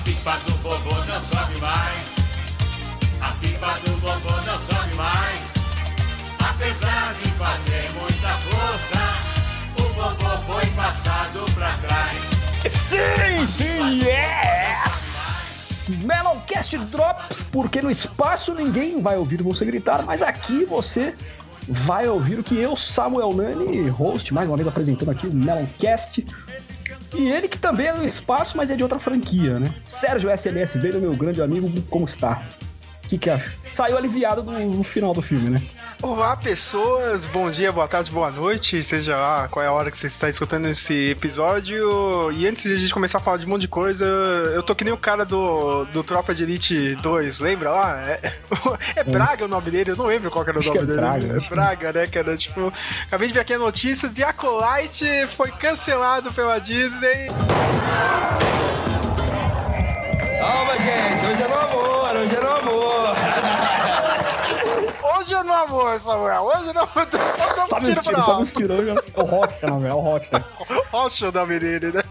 pipa do vovô não sobe mais. A pipa do vovô não sobe mais. Apesar de fazer muita força, o vovô foi passado pra trás. Sim, yes! Meloncast Drops, porque no espaço ninguém vai ouvir você gritar, mas aqui você vai ouvir o que eu, Samuel Nani, host, mais uma vez apresentando aqui o Meloncast. E ele que também é no espaço, mas é de outra franquia, né? Sérgio SMS, veio meu grande amigo, como está? O que acha? Saiu aliviado no final do filme, né? Olá, pessoas, bom dia, boa tarde, boa noite, seja lá qual é a hora que você está escutando esse episódio. E antes de a gente começar a falar de um monte de coisa, eu tô que nem o cara do Tropa de Elite 2, lembra lá? É Braga o nome dele, eu não lembro qual era o nome dele. Braga, é Braga, né, cara? Tipo, acabei de ver aqui a notícia de Acolyte foi cancelado pela Disney. Calma, gente, hoje é no amor, hoje é no amor. Hoje é no amor, Samuel. Hoje não. Só me estirou. É o Rocha, não, é o Rocha. Rocha o nome dele, né?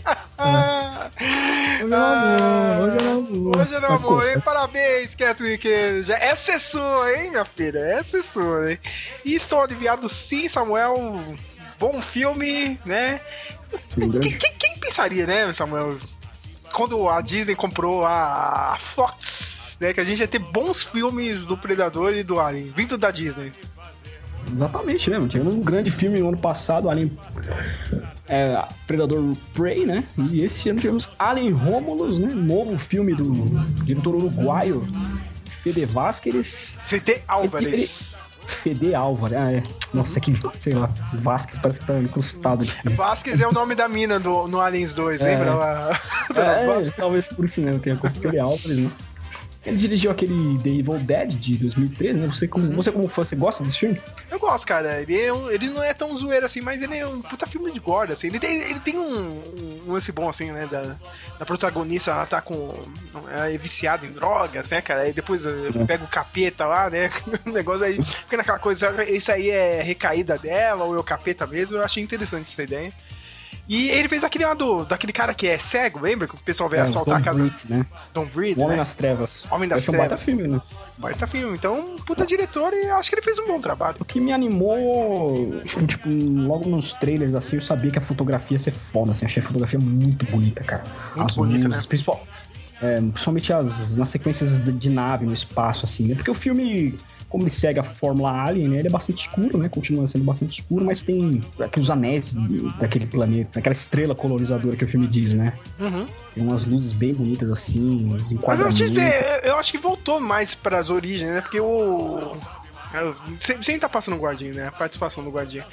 Hoje é no amor, hein? Parabéns, Catherine Kennedy. Essa é sua, hein, minha filha? Essa é sua, hein? E estou aliviado, sim, Samuel. Bom filme, né? Quem pensaria, né, Samuel? Quando a Disney comprou a Fox, né, que a gente ia ter bons filmes do Predador e do Alien, vindo da Disney. Exatamente, né? Tivemos um grande filme no ano passado, Alien Predador Prey, né? E esse ano tivemos Alien Romulus, né? Novo filme do diretor uruguaio Fede Vázquez. Fede Álvares. Fede Álvares, Nossa, que, sei lá, Vázquez parece que tá encrustado. Vázquez é o nome da mina no Aliens 2, lembra lá? Talvez por final tenha com Fede Álvares, né? Ele dirigiu aquele The Evil Dead de 2013, né? Você como fã, você gosta desse filme? Eu gosto, cara. Ele não é tão zoeiro assim, mas ele é um puta filme de gorda, assim. Ele tem um lance bom, assim, né? Da protagonista, ela tá ela é viciada em drogas, né, cara? Aí depois pega o capeta lá, né? O negócio aí fica naquela coisa, isso aí é recaída dela ou é o capeta mesmo. Eu achei interessante essa ideia. E ele fez aquele lá daquele cara que é cego, lembra? Que o pessoal veio assaltar a casa. Breed, né? Don't Breathe, Homem né? das Trevas. Homem das Trevas. Baita filme, né? Baita filme. Então, puta diretor, e acho que ele fez um bom trabalho. O que me animou, tipo, logo nos trailers, assim, eu sabia que a fotografia ia ser foda, assim. Achei a fotografia muito bonita, cara. Muito bonita, né? Principalmente nas sequências de nave no espaço, assim, né? Porque o filme, como ele segue a fórmula Alien, né? Ele é bastante escuro, né? Continua sendo bastante escuro, mas tem aqueles anéis daquele planeta, aquela estrela colonizadora que o filme diz, né? Uhum. Tem umas luzes bem bonitas, assim, os enquadramentos. Mas eu vou te dizer, eu acho que voltou mais pras origens, né? Porque sempre tá passando o Guardinha, né? A participação do Guardinha.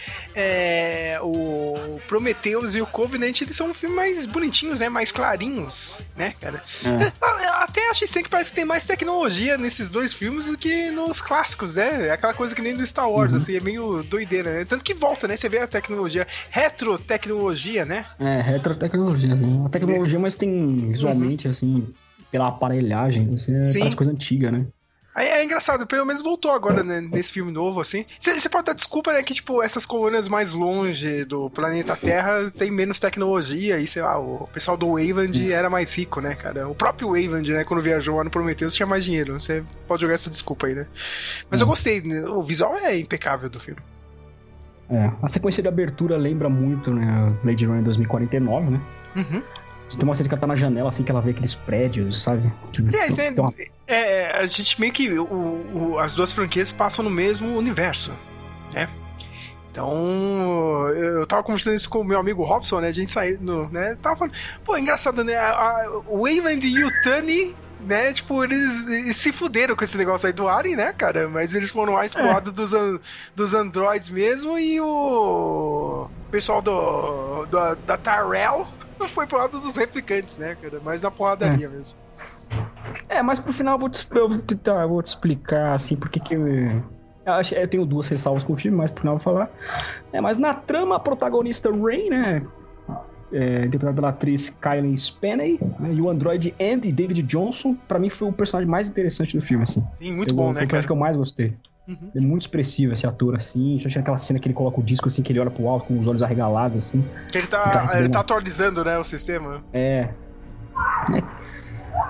O Prometheus e o Covenant, eles são um filme mais bonitinhos, né? Mais clarinhos, né, cara? Até acho que parece que tem mais tecnologia nesses dois filmes do que nos clássicos, né? É aquela coisa que nem do Star Wars, assim, é meio doideira, né? Tanto que volta, né? Você vê a tecnologia, retrotecnologia, né? Retrotecnologia, assim. Uma tecnologia, mas tem visualmente, assim, pela aparelhagem, assim, parece coisa antiga, né? Aí é engraçado, pelo menos voltou agora, né, nesse filme novo, assim. Você pode dar desculpa, né, que, tipo, essas colônias mais longe do planeta Terra tem menos tecnologia e, sei lá, o pessoal do Wayland era mais rico, né, cara? O próprio Wayland, né, quando viajou lá no Prometheus, tinha mais dinheiro. Você pode jogar essa desculpa aí, né? Mas eu gostei, né? O visual é impecável do filme. A sequência de abertura lembra muito, né, Blade Runner 2049, né? Uhum. Tem uma cena que ela tá na janela, assim, que ela vê aqueles prédios, sabe? Aliás, né, a gente meio que as duas franquias passam no mesmo universo, né? Então, eu tava conversando isso com o meu amigo Robson, né? A gente saindo, né? Tava falando, pô, engraçado, né? O Wayland e o Tunney, né? Tipo, eles se fuderam com esse negócio aí do Alien, né, cara? Mas eles foram mais pro lado dos androids mesmo, e o pessoal da Tyrell foi pro lado dos replicantes, né, cara? Mais na porradaria mesmo. Mas pro final eu vou te explicar, assim, porque que eu tenho duas ressalvas com o filme, mas pro final eu vou falar. Mas na trama, a protagonista Ray, né, interpretada pela atriz Kylie Speney, né, e o androide Andy David Johnson, pra mim foi o personagem mais interessante do filme, assim. Sim, muito bom, né, foi o personagem que eu mais gostei. Uhum. É muito expressivo esse ator, assim. Já tinha aquela cena que ele coloca o disco, assim, que ele olha pro alto com os olhos arregalados, assim. Que ele tá atualizando, né, o sistema.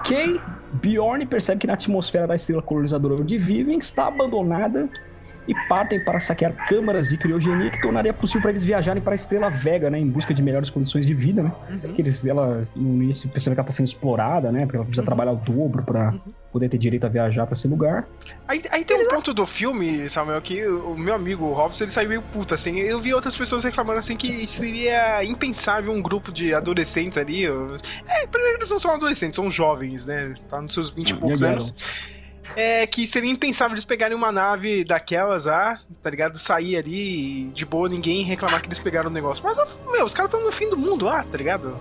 Ok, Bjorn percebe que na atmosfera da estrela colonizadora onde vivem está abandonada e partem para saquear câmaras de criogenia que tornaria possível para eles viajarem para a estrela Vega, né, em busca de melhores condições de vida, né? Porque ela no início percebe que ela está sendo explorada, né? Porque ela precisa trabalhar o dobro para poder ter direito a viajar para esse lugar. Aí tem um ponto do filme, Samuel, que o meu amigo o Robson, ele saiu meio puto, assim. Eu vi outras pessoas reclamando, assim, que seria impensável um grupo de adolescentes ali. Primeiro eles não são adolescentes, são jovens, né? Tá nos seus 20 e poucos anos. Que seria impensável eles pegarem uma nave daquelas lá, tá ligado? Sair ali de boa, ninguém reclamar que eles pegaram o negócio. Mas, os caras estão no fim do mundo lá, tá ligado?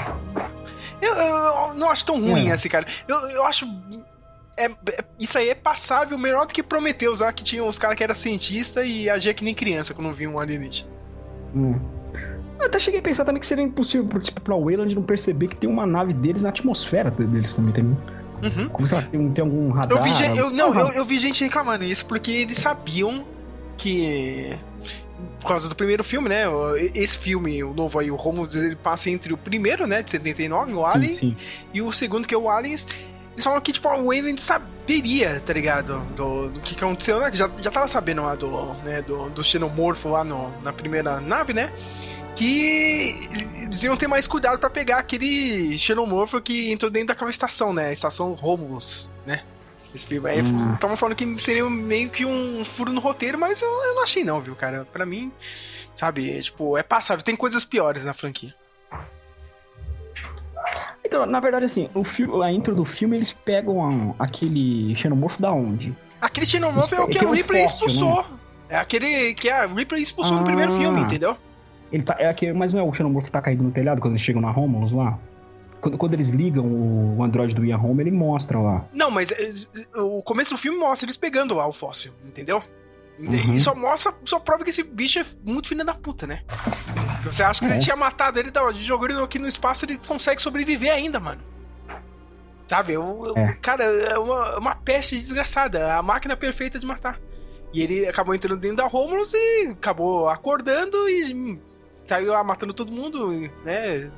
Eu não acho tão ruim assim, cara. Eu acho... isso aí é passável, melhor do que Prometheus lá, que tinha os caras que eram cientistas e agia que nem criança quando viam um alienígena. Eu até cheguei a pensar também que seria impossível pra Weyland não perceber que tem uma nave deles na atmosfera deles também. Como se ela tem algum radar. Eu vi gente reclamando isso porque eles sabiam que, por causa do primeiro filme, né? Esse filme, o novo aí, o Romulus, ele passa entre o primeiro, né, de 79, o Alien, sim. E o segundo, que é o Aliens. Eles falam que, tipo, o Weyland saberia, tá ligado? Do que aconteceu, né? Que já tava sabendo lá do xenomorfo lá na primeira nave, né? Que eles iam ter mais cuidado pra pegar aquele xenomorfo que entrou dentro daquela estação, né? A estação Romulus, né? Esse filme aí, estavam falando que seria meio que um furo no roteiro, mas eu não achei não, viu, cara? Pra mim, sabe, tipo, é passável. Tem coisas piores na franquia. Então, na verdade, assim, a intro do filme, eles pegam aquele xenomorfo da onde? Aquele xenomorfo é o que a Ripley expulsou. Né? É aquele que a Ripley expulsou no primeiro filme, entendeu? Mas não é o xenomorfo que tá caído no telhado quando eles chegam na Romulus lá? Quando eles ligam o androide do Ian Holm, ele mostra lá. Não, mas o começo do filme mostra eles pegando lá o fóssil, entendeu? E só prova que esse bicho é muito filho da puta, né? Porque você acha que você tinha matado ele, jogou ele aqui no espaço, ele consegue sobreviver ainda, mano. Sabe? Cara, é uma peste desgraçada, a máquina perfeita de matar. E ele acabou entrando dentro da Romulus e acabou acordando e saiu matando todo mundo, né?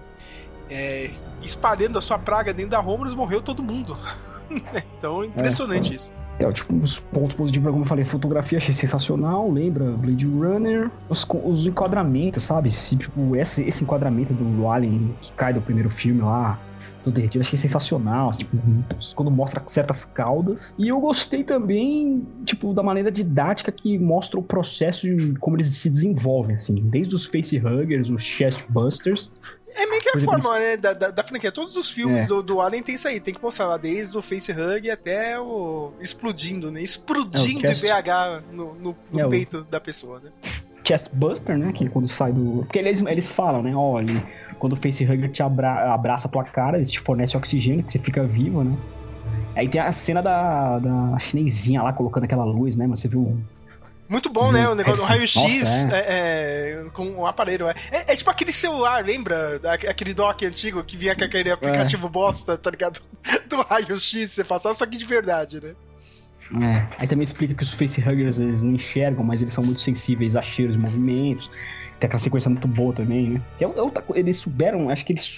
Espalhando a sua praga dentro da Romulus, morreu todo mundo. Então, impressionante isso. Tipo, os pontos positivos, como eu falei, fotografia achei sensacional, lembra Blade Runner, os enquadramentos, sabe? Tipo, esse enquadramento do Alien que cai do primeiro filme lá, todo derretido, achei sensacional, tipo, quando mostra certas caudas. E eu gostei também, tipo, da maneira didática que mostra o processo de como eles se desenvolvem, assim, desde os facehuggers, os chestbusters. É meio que a forma, né, da franquia. Todos os filmes do Alien tem isso aí, tem que mostrar lá, desde o facehug até o explodindo, né? Explodindo IBH no peito da pessoa, né? Chestbuster, né? Que quando sai do... Porque eles falam, né? Olha, quando o facehugger te abraça a tua cara, eles te fornecem oxigênio, que você fica vivo, né? Aí tem a cena da chinesinha lá, colocando aquela luz, né? Mas você viu... Muito bom, né? O negócio do raio-x com o aparelho. É tipo aquele celular, lembra? Aquele dock antigo que vinha com aquele aplicativo bosta, tá ligado? Do raio-x, você passava, só que de verdade, né? Aí também explica que os facehuggers, eles não enxergam, mas eles são muito sensíveis a cheiros e movimentos. Tem aquela sequência muito boa também, né? Eles souberam, acho que eles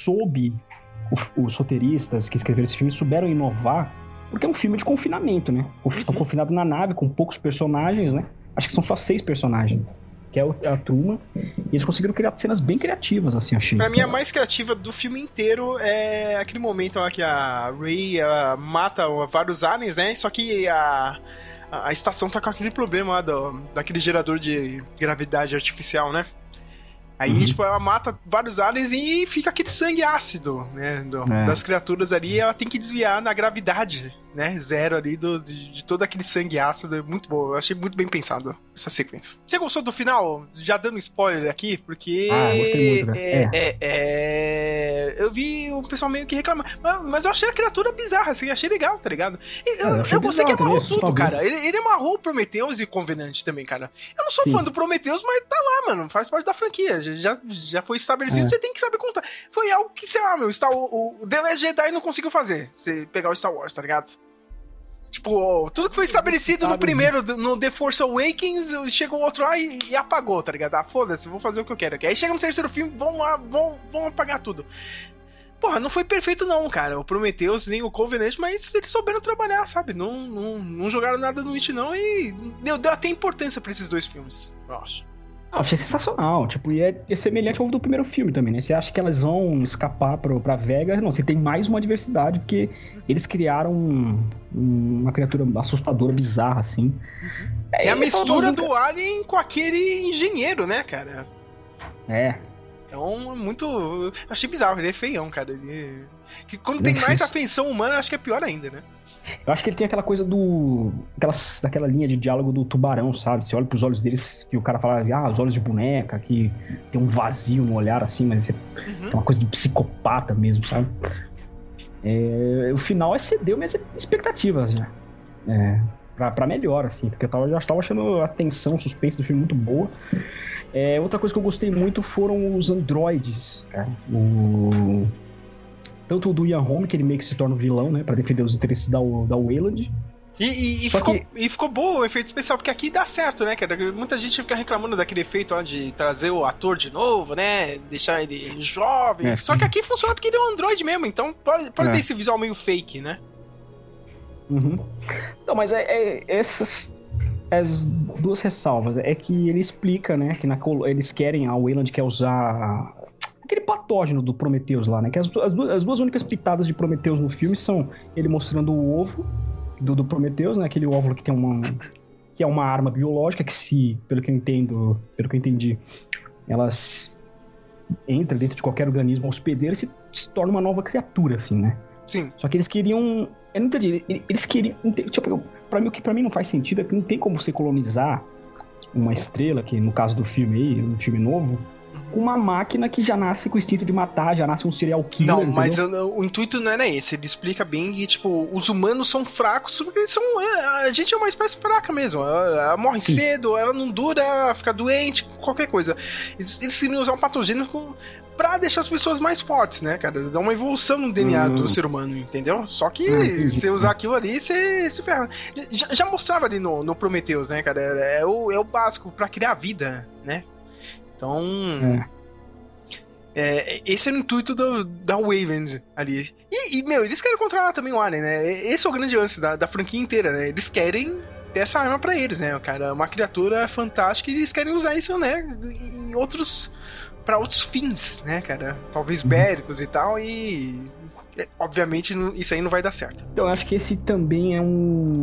os roteiristas que escreveram esse filme souberam inovar, porque é um filme de confinamento, né? Estão confinados na nave com poucos personagens, né? Acho que são só 6 personagens, que é a turma. E eles conseguiram criar cenas bem criativas, assim, achei. Pra mim, a mais criativa do filme inteiro é aquele momento lá que a Rey mata vários aliens, né? Só que a estação tá com aquele problema lá daquele gerador de gravidade artificial, né? Aí, tipo, ela mata vários aliens e fica aquele sangue ácido, né? Das criaturas ali, ela tem que desviar na gravidade, né? Zero ali de todo aquele sangue ácido. É muito bom. Eu achei muito bem pensado essa sequência. Você gostou do final? Já dando spoiler aqui, porque... gostei muito, eu vi o pessoal meio que reclamando. Mas eu achei a criatura bizarra, assim. Achei legal, tá ligado? Eu gostei que amarrou tudo, cara. Ele amarrou o Prometheus e Covenant também, cara. Eu não sou fã do Prometheus, mas tá lá, mano. Faz parte da franquia. Já foi estabelecido, você tem que saber contar. Foi algo que, sei lá, o The Last Jedi não conseguiu fazer. Você pegar o Star Wars, tá ligado? Tipo, tudo que foi estabelecido no primeiro, no The Force Awakens, chegou outro lá e apagou, tá ligado? Foda-se, vou fazer o que eu quero aqui. Aí chega no terceiro filme, vão apagar tudo. porra, não foi perfeito não, cara. O Prometheus nem o Covenant, mas eles souberam trabalhar, sabe? Não jogaram nada no lixo não e deu até importância pra esses dois filmes, eu acho. Eu achei sensacional, tipo, e é semelhante ao do primeiro filme também, né? Você acha que elas vão escapar pra Vegas? Não, você tem mais uma diversidade, porque eles criaram uma criatura assustadora, bizarra, assim. É a mistura do Alien com aquele engenheiro, né, cara? É. Então, muito... Eu achei bizarro, ele é feião, cara. Que quando tem mais afeição humana, acho que é pior ainda, né? Eu acho que ele tem aquela coisa daquela linha de diálogo do tubarão, sabe? Você olha pros olhos deles, que o cara fala, os olhos de boneca, que tem um vazio no olhar, assim, mas tem uma coisa de psicopata mesmo, sabe? O final excedeu minhas expectativas, já. Pra melhor, assim, porque eu já estava achando a tensão, o suspense do filme muito boa. Outra coisa que eu gostei muito foram os androides, cara. Tanto o do Ian Holm, que ele meio que se torna um vilão, né? Pra defender os interesses da Weyland. E ficou bom o efeito especial, porque aqui dá certo, né, cara? Muita gente fica reclamando daquele efeito lá de trazer o ator de novo, né? Deixar ele jovem. Só que aqui funciona porque ele é um androide mesmo, então pode ter esse visual meio fake, né? Uhum. Não, mas essas... As duas ressalvas é que ele explica, né, que eles querem, a Weyland quer usar aquele patógeno do Prometheus lá, né, que as duas únicas pitadas de Prometheus no filme são ele mostrando o ovo do Prometheus, né, aquele óvulo que tem que é uma arma biológica que pelo que eu entendi, elas entram dentro de qualquer organismo hospedeiro e se torna uma nova criatura, assim, né. Sim. Só que eles queriam... Eu não entendi. Eles queriam... Tipo, o que pra mim não faz sentido é que não tem como você colonizar uma estrela, que no caso do filme aí, um filme novo, com uma máquina que já nasce com o instinto de matar, já nasce um serial killer. Não, entendeu? mas o intuito não era esse. Ele explica bem que, tipo, os humanos são fracos porque eles são... A gente é uma espécie fraca mesmo. Ela morre cedo, ela não dura, fica doente, qualquer coisa. Eles queriam usar um patogênico pra deixar as pessoas mais fortes, né, cara? Dá uma evolução no DNA do ser humano, entendeu? Só que você usar aquilo ali, você se ferra. Já mostrava ali no Prometheus, né, cara? É o básico pra criar vida, né? Então... esse é o intuito da Weyland ali. E, meu, eles querem controlar também o Alien, né? Esse é o grande lance da franquia inteira, né? Eles querem ter essa arma pra eles, né? Cara, uma criatura fantástica e eles querem usar isso, né? Em outros... pra outros fins, né, cara? Talvez bélicos e tal, e... obviamente, isso aí não vai dar certo. Então, eu acho que esse também é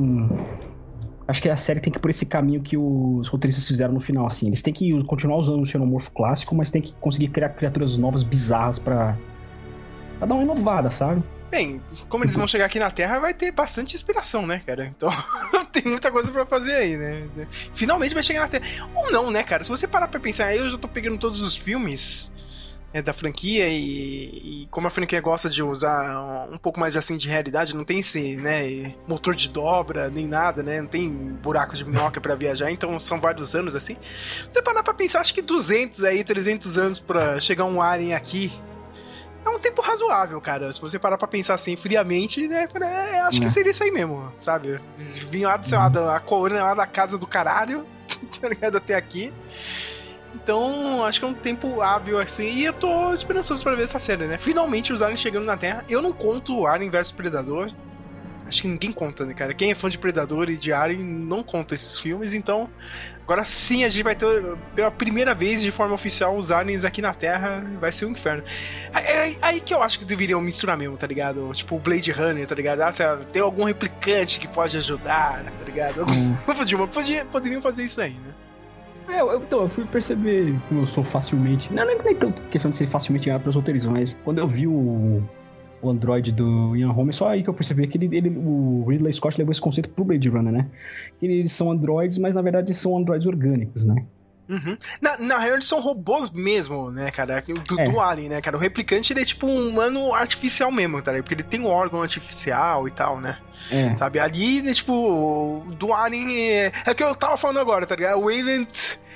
Acho que a série tem que ir por esse caminho que os roteiristas fizeram no final, assim. Eles têm que continuar usando o xenomorfo clássico, mas tem que conseguir criar criaturas novas, bizarras, pra dar uma inovada, sabe? Bem, como eles vão chegar aqui na Terra, vai ter bastante inspiração, né, cara? Então, tem muita coisa pra fazer aí, né? Finalmente vai chegar na Terra. Ou não, né, cara? Se você parar pra pensar, eu já tô pegando todos os filmes da franquia e como a franquia gosta de usar um pouco mais assim de realidade, não tem esse, né, motor de dobra, nem nada, né? Não tem buraco de minhoca pra viajar, então são vários anos assim. Se você parar pra pensar, acho que 300 anos pra chegar um alien aqui é um tempo razoável, cara. Se você parar pra pensar assim, friamente, né? Acho que seria isso aí mesmo, sabe? Vinha lá, sei lá, a colônia lá da casa do caralho, tá ligado? Até aqui. Então, acho que é um tempo hábil assim. E eu tô esperançoso pra ver essa série, né? Finalmente os aliens chegando na Terra. Eu não conto o Alien vs Predador. Acho que ninguém conta, né, cara? Quem é fã de Predador e de Alien não conta esses filmes. Então, agora sim a gente vai ter pela primeira vez de forma oficial os aliens aqui na Terra. Vai ser um inferno. Aí que eu acho que deveriam misturar mesmo, tá ligado? Tipo o Blade Runner, tá ligado? Tem algum replicante que pode ajudar, tá ligado? Poderiam fazer isso aí, né? Então, eu fui perceber como eu sou facilmente... Não é nem tanto questão de ser facilmente enganado pelos roteiristas, mas quando eu vi o Android do Ian Holm, só aí que eu percebi que o Ridley Scott levou esse conceito pro Blade Runner, né? Eles são androides, mas na verdade são androides orgânicos, né? Uhum. Na real, eles são robôs mesmo, né, cara? Do Alien, né, cara? O replicante, ele é tipo um humano artificial mesmo, tá ligado? Porque ele tem um órgão artificial e tal, né? Sabe? Ali, né, tipo, do Alien é o que eu tava falando agora, tá ligado? O Weyland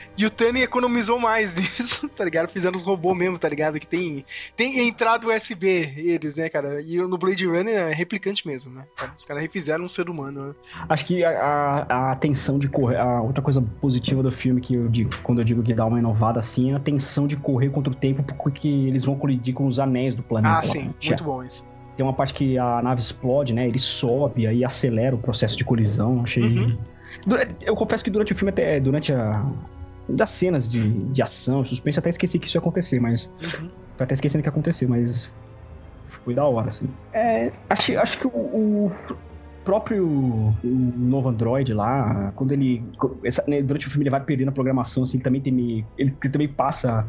E o Tani economizou mais disso, tá ligado? Fizeram os robôs mesmo, tá ligado? Que tem entrada USB, eles, né, cara? E no Blade Runner é replicante mesmo, né? Os caras refizeram um ser humano, né? Acho que a tensão de correr... A outra coisa positiva do filme, que eu digo, quando eu digo que dá uma inovada assim, é a tensão de correr contra o tempo, porque eles vão colidir com os anéis do planeta. Ah, sim. Muito bom isso. Tem uma parte que a nave explode, né? Ele sobe, aí acelera o processo de colisão. Achei... Eu confesso que durante o filme, até durante das cenas de ação, suspense, até esqueci que isso ia acontecer, mas... Tô até esquecendo que ia acontecer, mas... Foi da hora, assim. Acho que o próprio novo Android lá, quando ele... durante o filme ele vai perdendo a programação, assim, ele também passa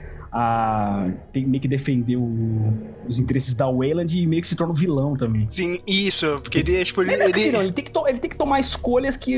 a meio que defender os interesses da Weyland e meio que se torna um vilão também. Sim, isso, porque ele, tipo, ele tem que tomar escolhas que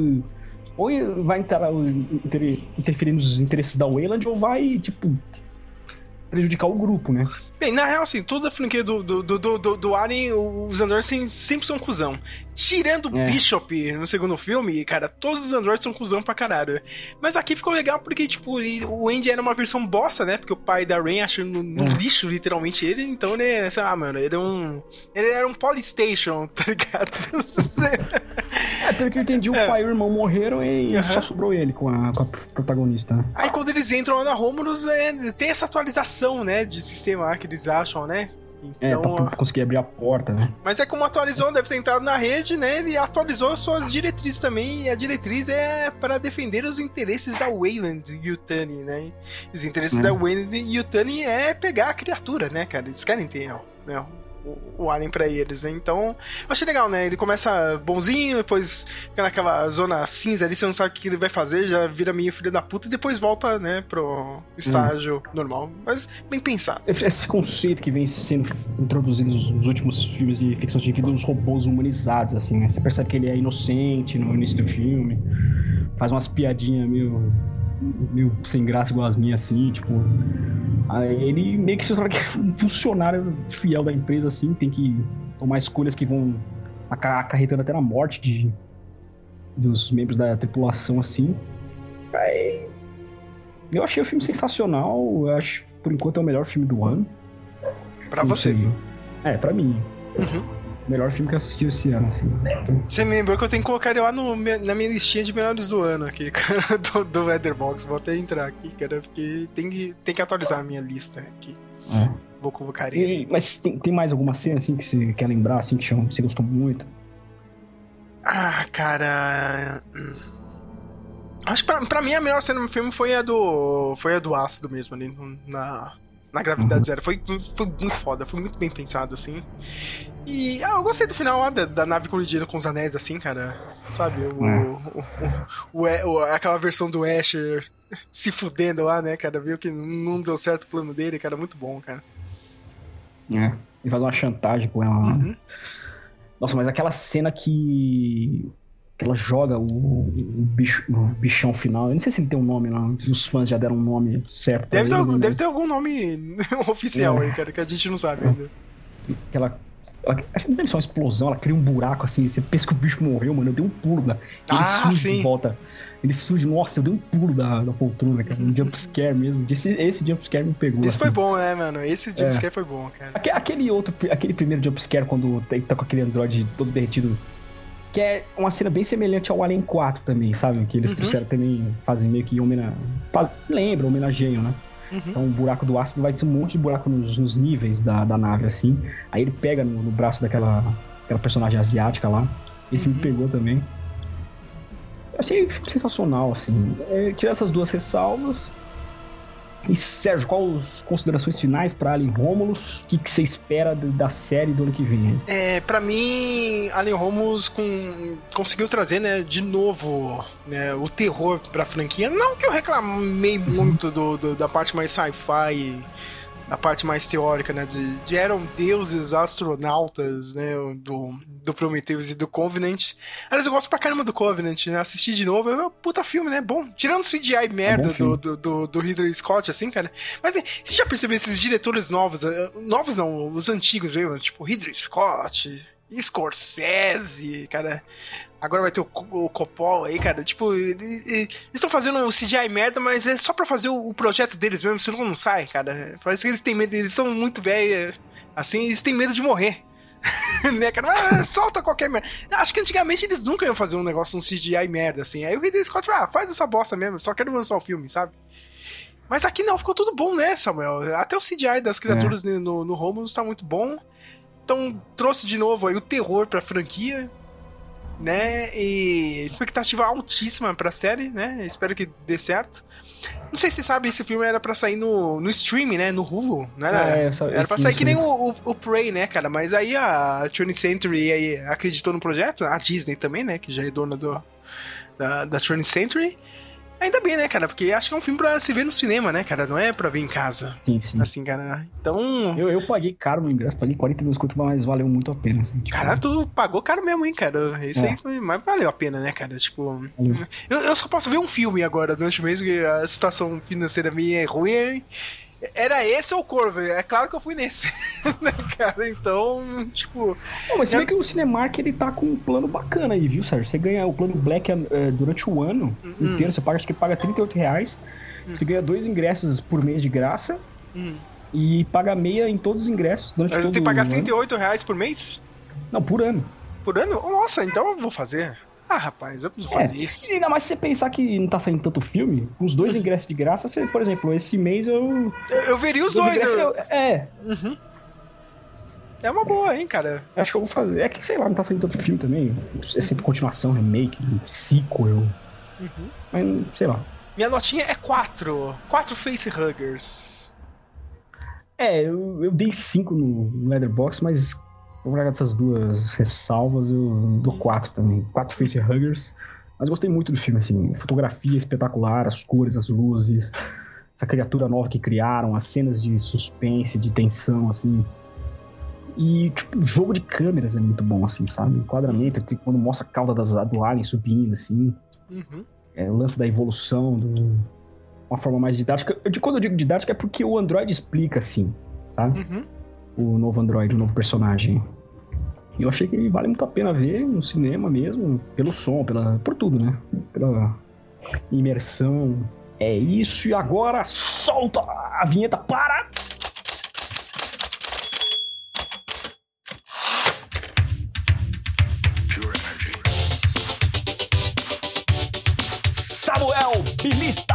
ou vai interferir nos interesses da Weyland ou vai, tipo, prejudicar o grupo, né? Bem, na real, assim, toda a franquia do Alien, os androids sempre são cuzão. Tirando o Bishop no segundo filme, cara, todos os androids são cuzão pra caralho. Mas aqui ficou legal porque, tipo, o Andy era uma versão bosta, né? Porque o pai da Rain achou no lixo, literalmente, ele. Então ele, sei lá, mano, ele era um Polystation, tá ligado? Pelo que eu entendi, o pai e o irmão morreram e só sobrou ele com a protagonista, né? Aí quando eles entram lá na Romulus, tem essa atualização, né, de sistema que eles acham, né? Então, pra conseguir abrir a porta, né? Mas é como atualizou, deve ter entrado na rede, né? Ele atualizou suas diretrizes também, e a diretriz é para defender os interesses da Weyland Yutani, né? Os interesses da Weyland Yutani é pegar a criatura, né, cara? Eles querem ter, né, o Alien pra eles, né? Então, eu achei legal, né? Ele começa bonzinho, depois fica naquela zona cinza ali, você não sabe o que ele vai fazer, já vira meio filho da puta e depois volta, né, pro estágio normal. Mas bem pensado. Esse conceito que vem sendo introduzido nos últimos filmes de ficção científica dos robôs humanizados, assim, né? Você percebe que ele é inocente no início do filme, faz umas piadinhas meio sem graça igual as minhas, assim, tipo... Aí ele meio que se torna um funcionário fiel da empresa, assim, tem que tomar escolhas que vão acarretando até na morte dos membros da tripulação, assim. Aí, eu achei o filme sensacional, eu acho, por enquanto, é o melhor filme do ano. Pra você? Pra mim. Melhor filme que eu assisti esse ano, assim. Você me lembrou que eu tenho que colocar ele lá na minha listinha de melhores do ano aqui, cara, do Weatherbox. Vou até entrar aqui, cara, porque tem que atualizar a minha lista aqui. Vou colocar ele. Mas tem mais alguma cena, assim, que você quer lembrar, assim, que você gostou muito? Ah, cara... Acho que pra mim a melhor cena do filme foi a do ácido mesmo, ali, na gravidade zero. Foi muito foda, foi muito bem pensado, assim. E eu gostei do final lá da nave colidindo com os anéis, assim, cara. Sabe? Aquela versão do Asher se fudendo lá, né, cara? Viu que não deu certo o plano dele, cara. Muito bom, cara. Ele faz uma chantagem com ela. Nossa, mas aquela cena que ela joga o bichão final. Eu não sei se ele tem um nome lá. Os fãs já deram um nome certo. Deve ter algum nome oficial aí, cara, que a gente não sabe ainda. Acho que não é só uma explosão, ela cria um buraco assim. Você pensa que o bicho morreu, mano. Eu dei um pulo. Ele surge de volta. Ele surge, nossa, eu dei um pulo da poltrona, cara. Um jumpscare mesmo. Esse jumpscare me pegou. Esse foi bom, né, mano? Esse jumpscare foi bom, cara. Aquele primeiro jumpscare quando tá com aquele androide todo derretido. Que é uma cena bem semelhante ao Alien 4 também, sabe? Que eles trouxeram também, fazem meio que homenageiam, né? Então o buraco do ácido vai ser um monte de buraco nos níveis da nave, assim. Aí ele pega no braço daquela personagem asiática lá. Esse me pegou também. Eu achei sensacional, assim. Tirar essas duas ressalvas. E Sérgio, quais as considerações finais para Alien Romulus? O que você espera da série do ano que vem? Pra mim, Alien Romulus conseguiu trazer, né, de novo, né, o terror pra franquia. Não que eu reclamei muito da parte mais sci-fi, da parte mais teórica, né, de eram deuses, astronautas, né, do Prometheus e do Covenant. Aliás, eu gosto pra caramba do Covenant, né, assisti de novo, é um puta filme, né, bom. Tirando o CGI merda do Ridley Scott, assim, cara. Mas você já percebeu esses diretores novos não, os antigos, tipo Ridley Scott, Scorsese, cara. Agora vai ter o Coppola aí, cara. Tipo, eles estão fazendo o CGI merda, mas é só pra fazer o projeto deles mesmo, senão não sai, cara. Parece que eles têm medo, eles são muito velhos, assim, eles têm medo de morrer. Né, cara? Solta qualquer merda. Acho que antigamente eles nunca iam fazer um negócio, um CGI merda, assim. Aí o Ridley Scott, faz essa bosta mesmo, só quero lançar o filme, sabe? Mas aqui não, ficou tudo bom, né, Samuel? Até o CGI das criaturas no Romulus tá muito bom. Então trouxe de novo aí o terror pra franquia, né? E expectativa altíssima pra série, né? Espero que dê certo. Não sei se você sabe, esse filme era pra sair no streaming, né? No Hulu, não era? Era pra sair que nem o Prey, né, cara? Mas aí a 20th Century aí acreditou no projeto, a Disney também, né? Que já é dona da 20th Century. Ainda bem, né, cara? Porque acho que é um filme pra se ver no cinema, né, cara? Não é pra ver em casa. Sim. Assim, cara. Então... Eu paguei caro no ingresso, paguei 42 conto, mas valeu muito a pena. Assim, tipo... Cara, tu pagou caro mesmo, hein, cara? Esse aí foi... Mas valeu a pena, né, cara? Tipo... Eu só posso ver um filme agora durante o mês, porque a situação financeira minha é ruim, hein? Era esse ou o Corvo? É claro que eu fui nesse, né, cara? Então, tipo... Não, mas você vê que o Cinemark, ele tá com um plano bacana aí, viu, Sérgio? Você ganha o plano Black durante o ano inteiro, você acho que paga R$38, você ganha 2 ingressos por mês de graça e paga meia em todos os ingressos durante todo o ano. Tem que pagar R$38 por mês? Não, por ano. Por ano? Nossa, então eu vou fazer. Ah, rapaz, eu preciso fazer isso. E ainda mais se você pensar que não tá saindo tanto filme, com os 2 ingressos de graça, você, por exemplo, esse mês eu veria os 2. É uma boa, hein, cara. Acho que eu vou fazer. É que, sei lá, não tá saindo tanto filme também. É sempre continuação, remake, sequel. Mas, sei lá. Minha notinha é 4. 4 facehuggers. Eu dei 5 no Letterboxd, mas... Vou largar dessas 2 ressalvas, eu dou 4 também. 4 facehuggers. Mas gostei muito do filme, assim. Fotografia espetacular, as cores, as luzes, essa criatura nova que criaram, as cenas de suspense, de tensão, assim. E, tipo, o jogo de câmeras é muito bom, assim, sabe? O enquadramento, tipo, quando mostra a cauda do alien subindo, assim. O lance da evolução, uma forma mais didática. Quando eu digo didática é porque o Android explica, assim, sabe? O novo Android, o novo personagem. E eu achei que vale muito a pena ver no cinema mesmo, pelo som, por tudo, né? Pela imersão. É isso, e agora solta a vinheta para... Samuel Bilista!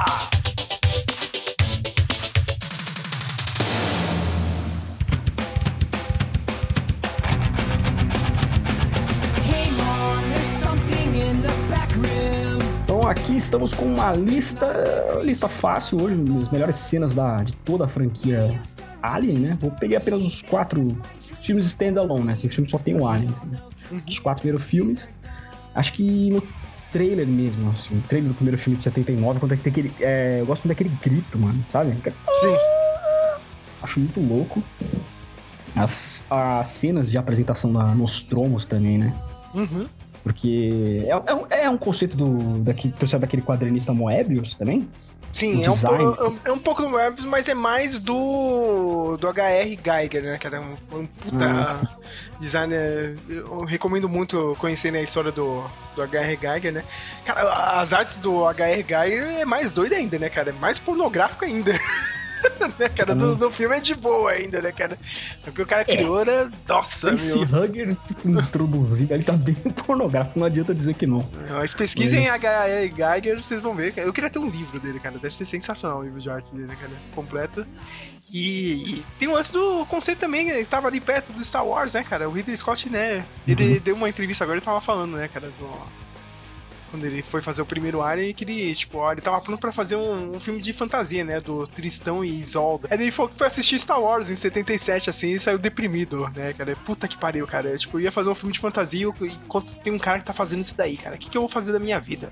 Então aqui estamos com uma lista fácil hoje, as melhores cenas de toda a franquia Alien, né? Eu peguei apenas os 4 filmes standalone, né? Esse filme só tem o Alien, assim, os 4 primeiros filmes. Acho que no trailer mesmo, assim, o trailer do primeiro filme de 79, quando é que tem aquele... eu gosto muito daquele grito, mano, sabe? Sim. Acho muito louco. As cenas de apresentação da Nostromos também, né? Porque é um conceito daquele quadrinista Moebius também? Sim, é um pouco do Moebius, mas é mais do H.R. Giger, né, cara? Um puta designer. Eu recomendo muito conhecer, né, a história do H.R. Giger, né? Cara, as artes do H.R. Giger é mais doida ainda, né, cara? É mais pornográfico ainda. Né, cara, do filme é de boa ainda, né, cara? Porque o cara criou, né? Nossa, esse Hugger, tipo, introduzido, ele tá bem pornográfico, não adianta dizer que não. Mas pesquisem H.R. Giger, vocês vão ver. Eu queria ter um livro dele, cara. Deve ser sensacional o livro de arte dele, cara. Completo. E tem um lance do conceito também, ele tava ali perto do Star Wars, né, cara? O Ridley Scott, né? Ele deu uma entrevista agora e tava falando, né, cara, quando ele foi fazer o primeiro Alien, que ele, tipo, ele tava pronto pra fazer um filme de fantasia, né, do Tristão e Isolda. Aí ele falou que foi assistir Star Wars em 77, assim, e saiu deprimido, né, cara, puta que pariu, cara, eu, tipo, ia fazer um filme de fantasia enquanto tem um cara que tá fazendo isso daí, cara, o que eu vou fazer da minha vida?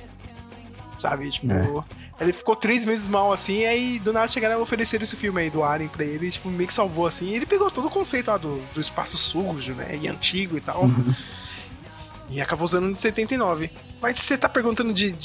Sabe, tipo... Ele ficou 3 meses mal, assim, e aí do nada chegaram a oferecer esse filme aí do Alien pra ele, tipo, meio que salvou, assim, e ele pegou todo o conceito lá do espaço sujo, né, e antigo e tal... E acabou usando de 79. Mas você tá perguntando de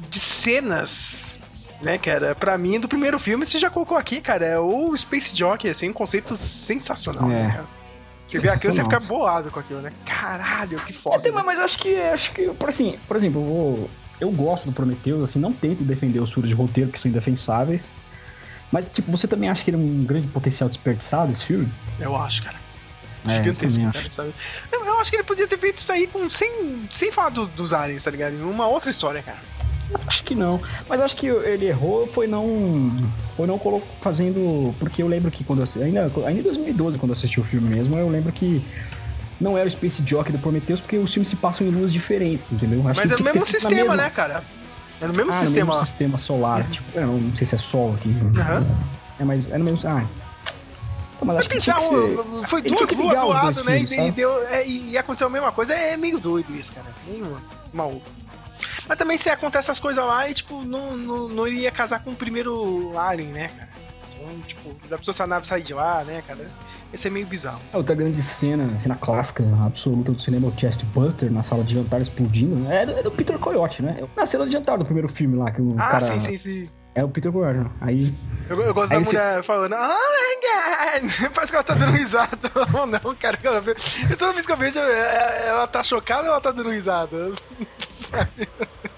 cenas, né, cara? Pra mim, do primeiro filme, você já colocou aqui, cara. É o Space Jockey, assim, um conceito sensacional, né, cara? Você vê aquilo, você fica bolado com aquilo, né? Caralho, que foda. Mas acho que, por exemplo, eu gosto do Prometheus, assim, não tento defender os furos de roteiro que são indefensáveis. Mas, tipo, você também acha que ele é um grande potencial desperdiçado, esse filme? Eu acho, cara. Gigantesco, cara, sabe? Eu acho que ele podia ter feito isso aí sem falar dos aliens, tá ligado? Em uma outra história, cara. Acho que não. Mas acho que ele errou foi não fazendo... Porque eu lembro que quando ainda em 2012, quando eu assisti o filme mesmo, eu lembro que não era o Space Jockey do Prometheus, porque os filmes se passam em luas diferentes, entendeu? Acho mas que é no mesmo sistema, né, cara? É no mesmo sistema. No mesmo sistema solar. Tipo, eu não sei se é Sol aqui. Mas é no mesmo... Mas acho bizarro, foi duas luas do lado, né? E aconteceu a mesma coisa. É meio doido isso, cara. Meio maluco. Mas também se acontece essas coisas lá e, tipo, não iria casar com o primeiro Alien, né, cara? Então, tipo, da pessoa se a nave sair de lá, né, cara? Esse é meio bizarro. Outra grande cena clássica, absoluta do cinema, o Chest Buster na sala de jantar explodindo, né? É do Peter Coyote, né? Na cena de jantar do primeiro filme lá, que o cara... sim. É o Peter Coyote, aí... Eu gosto da mulher falando, oh my god, parece que ela tá dando risada. Ou não, cara, e toda vez que eu vejo, ela tá chocada ou ela tá dando risada? Sabe?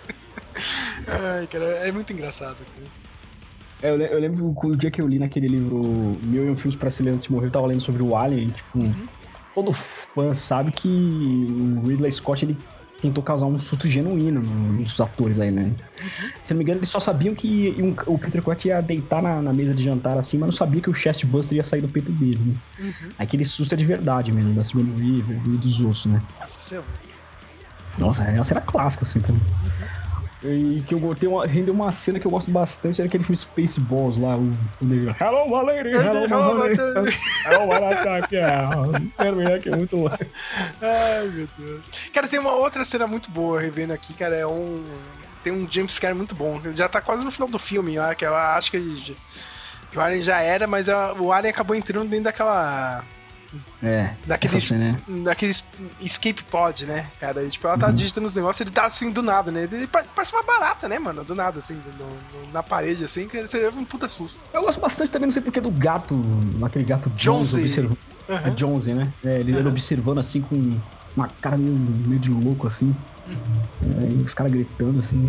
Ai, cara, é muito engraçado. Eu lembro o dia que eu li naquele livro Mil e um Filmes pra Se Ler Antes de Morrer, eu tava lendo sobre o Alien, tipo, todo fã sabe que o Ridley Scott, ele tentou causar um susto genuíno nos atores aí, né? Se não me engano, eles só sabiam que o Peter Coyote ia deitar na mesa de jantar assim, mas não sabia que o Chest Buster ia sair do peito dele, né? Aquele susto é de verdade mesmo, da Sigourney Weaver e dos outros, né? Nossa, é uma cena clássica, assim, também. E que rendeu uma cena que eu gosto bastante, era aquele filme Spaceballs lá, o negro. Hello, my lady! Hello, my lady! Hello, my lady! Que é muito louco. Ai, meu Deus. Cara, tem uma outra cena muito boa, revendo aqui, cara, tem um jumpscare muito bom. Já tá quase no final do filme, lá, que ela acha que o Alien já era, mas o Alien acabou entrando dentro daquela... daqueles escape pod, né, cara? E, tipo, ela tá digitando os negócios, ele tá assim do nada, né? Ele parece uma barata, né, mano? Do nada, assim, na parede, assim, que você leva um puta susto. Eu gosto bastante também, não sei porque, do gato, aquele gato Jones observando. É Jones, né? Ele observando assim com uma cara meio de louco, assim. Aí os caras gritando, assim.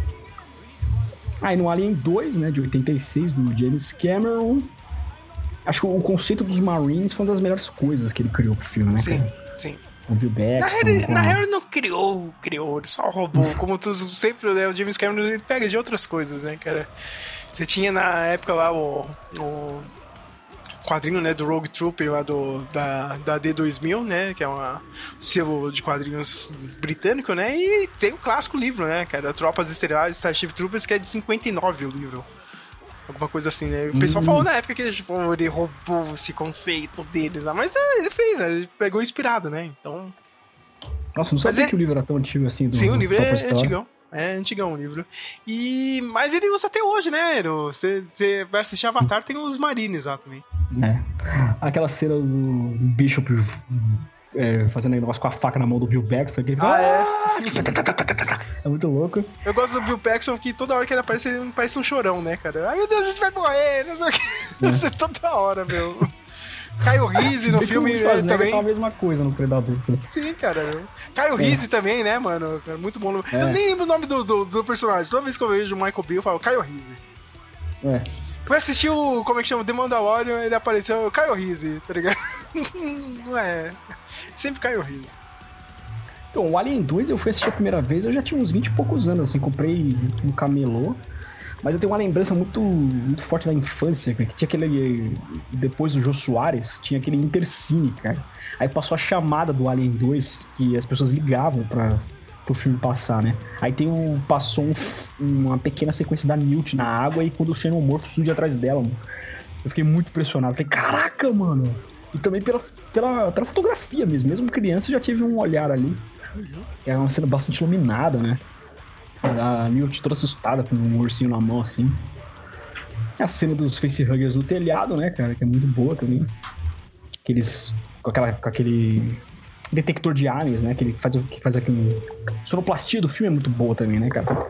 Aí no Alien 2, né, de 86, do James Cameron. Acho que o conceito dos Marines foi uma das melhores coisas que ele criou pro filme, né, cara? Sim. O Bill Paxton... Na real, ele não criou, ele só roubou. Como tu sempre, né, o James Cameron ele pega de outras coisas, né, cara? Você tinha na época lá o quadrinho, né, do Rogue Trooper lá da D2000, né, que é um selo de quadrinhos britânico, né, e tem o clássico livro, né, cara, Tropas Estelares, Starship Troopers, que é de 59 o livro. Alguma coisa assim, né? O pessoal falou na época que ele roubou esse conceito deles lá, mas ele fez, né? Ele pegou inspirado, né? Então... Nossa, não sabia que o livro era tão antigo assim. Sim, o livro é antigão. É antigão o livro. Mas ele usa até hoje, né? Você vai assistir Avatar, tem os Marines lá também. Aquela cena do Bishop fazendo negócio com a faca na mão do Bill Paxton. É muito louco. Eu gosto do Bill Paxton, que toda hora que ele parece um chorão, né, cara? Ai, meu Deus, a gente vai morrer, não sei o que. Isso é toda hora, meu. Kyle Reese no filme também. É a mesma coisa no Predador. Sim, cara. Kyle Reese também, né, mano? Muito bom. Eu nem lembro o nome do personagem. Toda vez que eu vejo o Michael Bill, eu falo Kyle Reese. Eu assisti como é que chama? The Mandalorian, ele apareceu, Kyle Reese, tá ligado? Não é... Sempre Kyle Reese. Então, o Alien 2 eu fui assistir a primeira vez, eu já tinha uns 20 e poucos anos, assim, comprei no camelô. Mas eu tenho uma lembrança muito, muito forte da infância, que tinha aquele... Depois do Jô Soares, tinha aquele Intercine, cara. Aí passou a chamada do Alien 2, que as pessoas ligavam pro filme passar, né? Aí passou uma pequena sequência da Newt na água e quando o Xenomorfo surge atrás dela, mano. Eu fiquei muito impressionado. Falei, caraca, mano! E também pela fotografia mesmo criança eu já tive um olhar ali. É uma cena bastante iluminada, né? A Newt toda assustada com um ursinho na mão, assim. A cena dos facehuggers no telhado, né, cara? Que é muito boa também. Com aquele detector de aliens, né? Que faz aquele... Sonoplastia do filme é muito boa também, né, cara?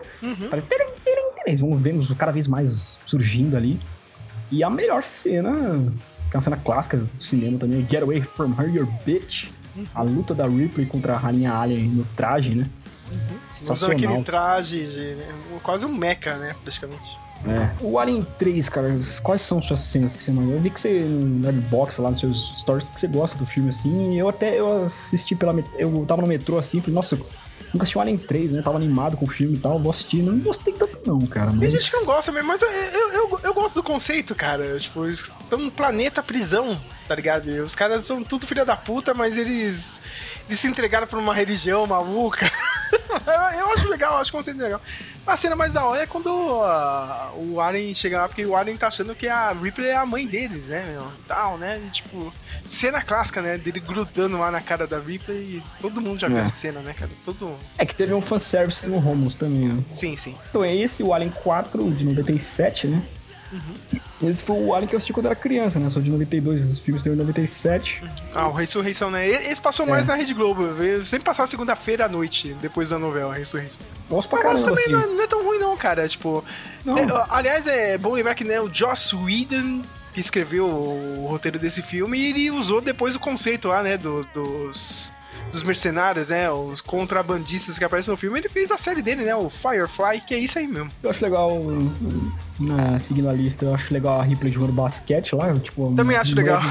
Eles vão vendo cada vez mais surgindo ali. E a melhor cena que é uma cena clássica do cinema também, Get Away From Her, Your Bitch. A luta da Ripley contra a Rainha Alien no traje, né? Usando aquele traje quase um mecha, né, praticamente. O Alien 3, cara, quais são suas cenas que você mandou? Eu vi que você, no Redbox, lá nos seus stories, que você gosta do filme, assim, e eu assisti eu tava no metrô, assim, falei, nossa, nunca assisti o Alien 3, né, tava animado com o filme e tal, vou assistir, não gostei tanto não, cara. Mas... Tem gente que não gosta mesmo, mas eu gosto do conceito, cara, tipo, estão um planeta prisão, tá ligado? E os caras são tudo filha da puta, mas eles se entregaram pra uma religião maluca. Eu acho legal, acho o conceito legal. A cena mais da hora é quando o Alien chega lá, porque o Alien tá achando que a Ripley é a mãe deles, né, meu? Tal, né? E, tipo, cena clássica, né? Dele grudando lá na cara da Ripley e todo mundo já viu essa cena, né, cara? É que teve um fanservice no Romulus também, né? Sim, sim. Então é esse, o Alien 4 de 97, né? Esse foi o Alien que eu assisti quando era criança, né? Sou de 92, esses filmes tem em 97. O Ressurreição, né? Esse passou mais na Rede Globo. Eu sempre passava segunda-feira à noite, depois da novela, Ressurreição. Gosto pra caramba, também assim. não é tão ruim não, cara. Tipo, aliás, é bom lembrar que, né, o Joss Whedon, que escreveu o roteiro desse filme, e ele usou depois o conceito lá, né, dos mercenários, né, os contrabandistas que aparecem no filme. Ele fez a série dele, né, o Firefly, que é isso aí mesmo. Eu acho legal, seguindo a lista, eu acho legal a Ripley jogando basquete lá, tipo... Também acho legal.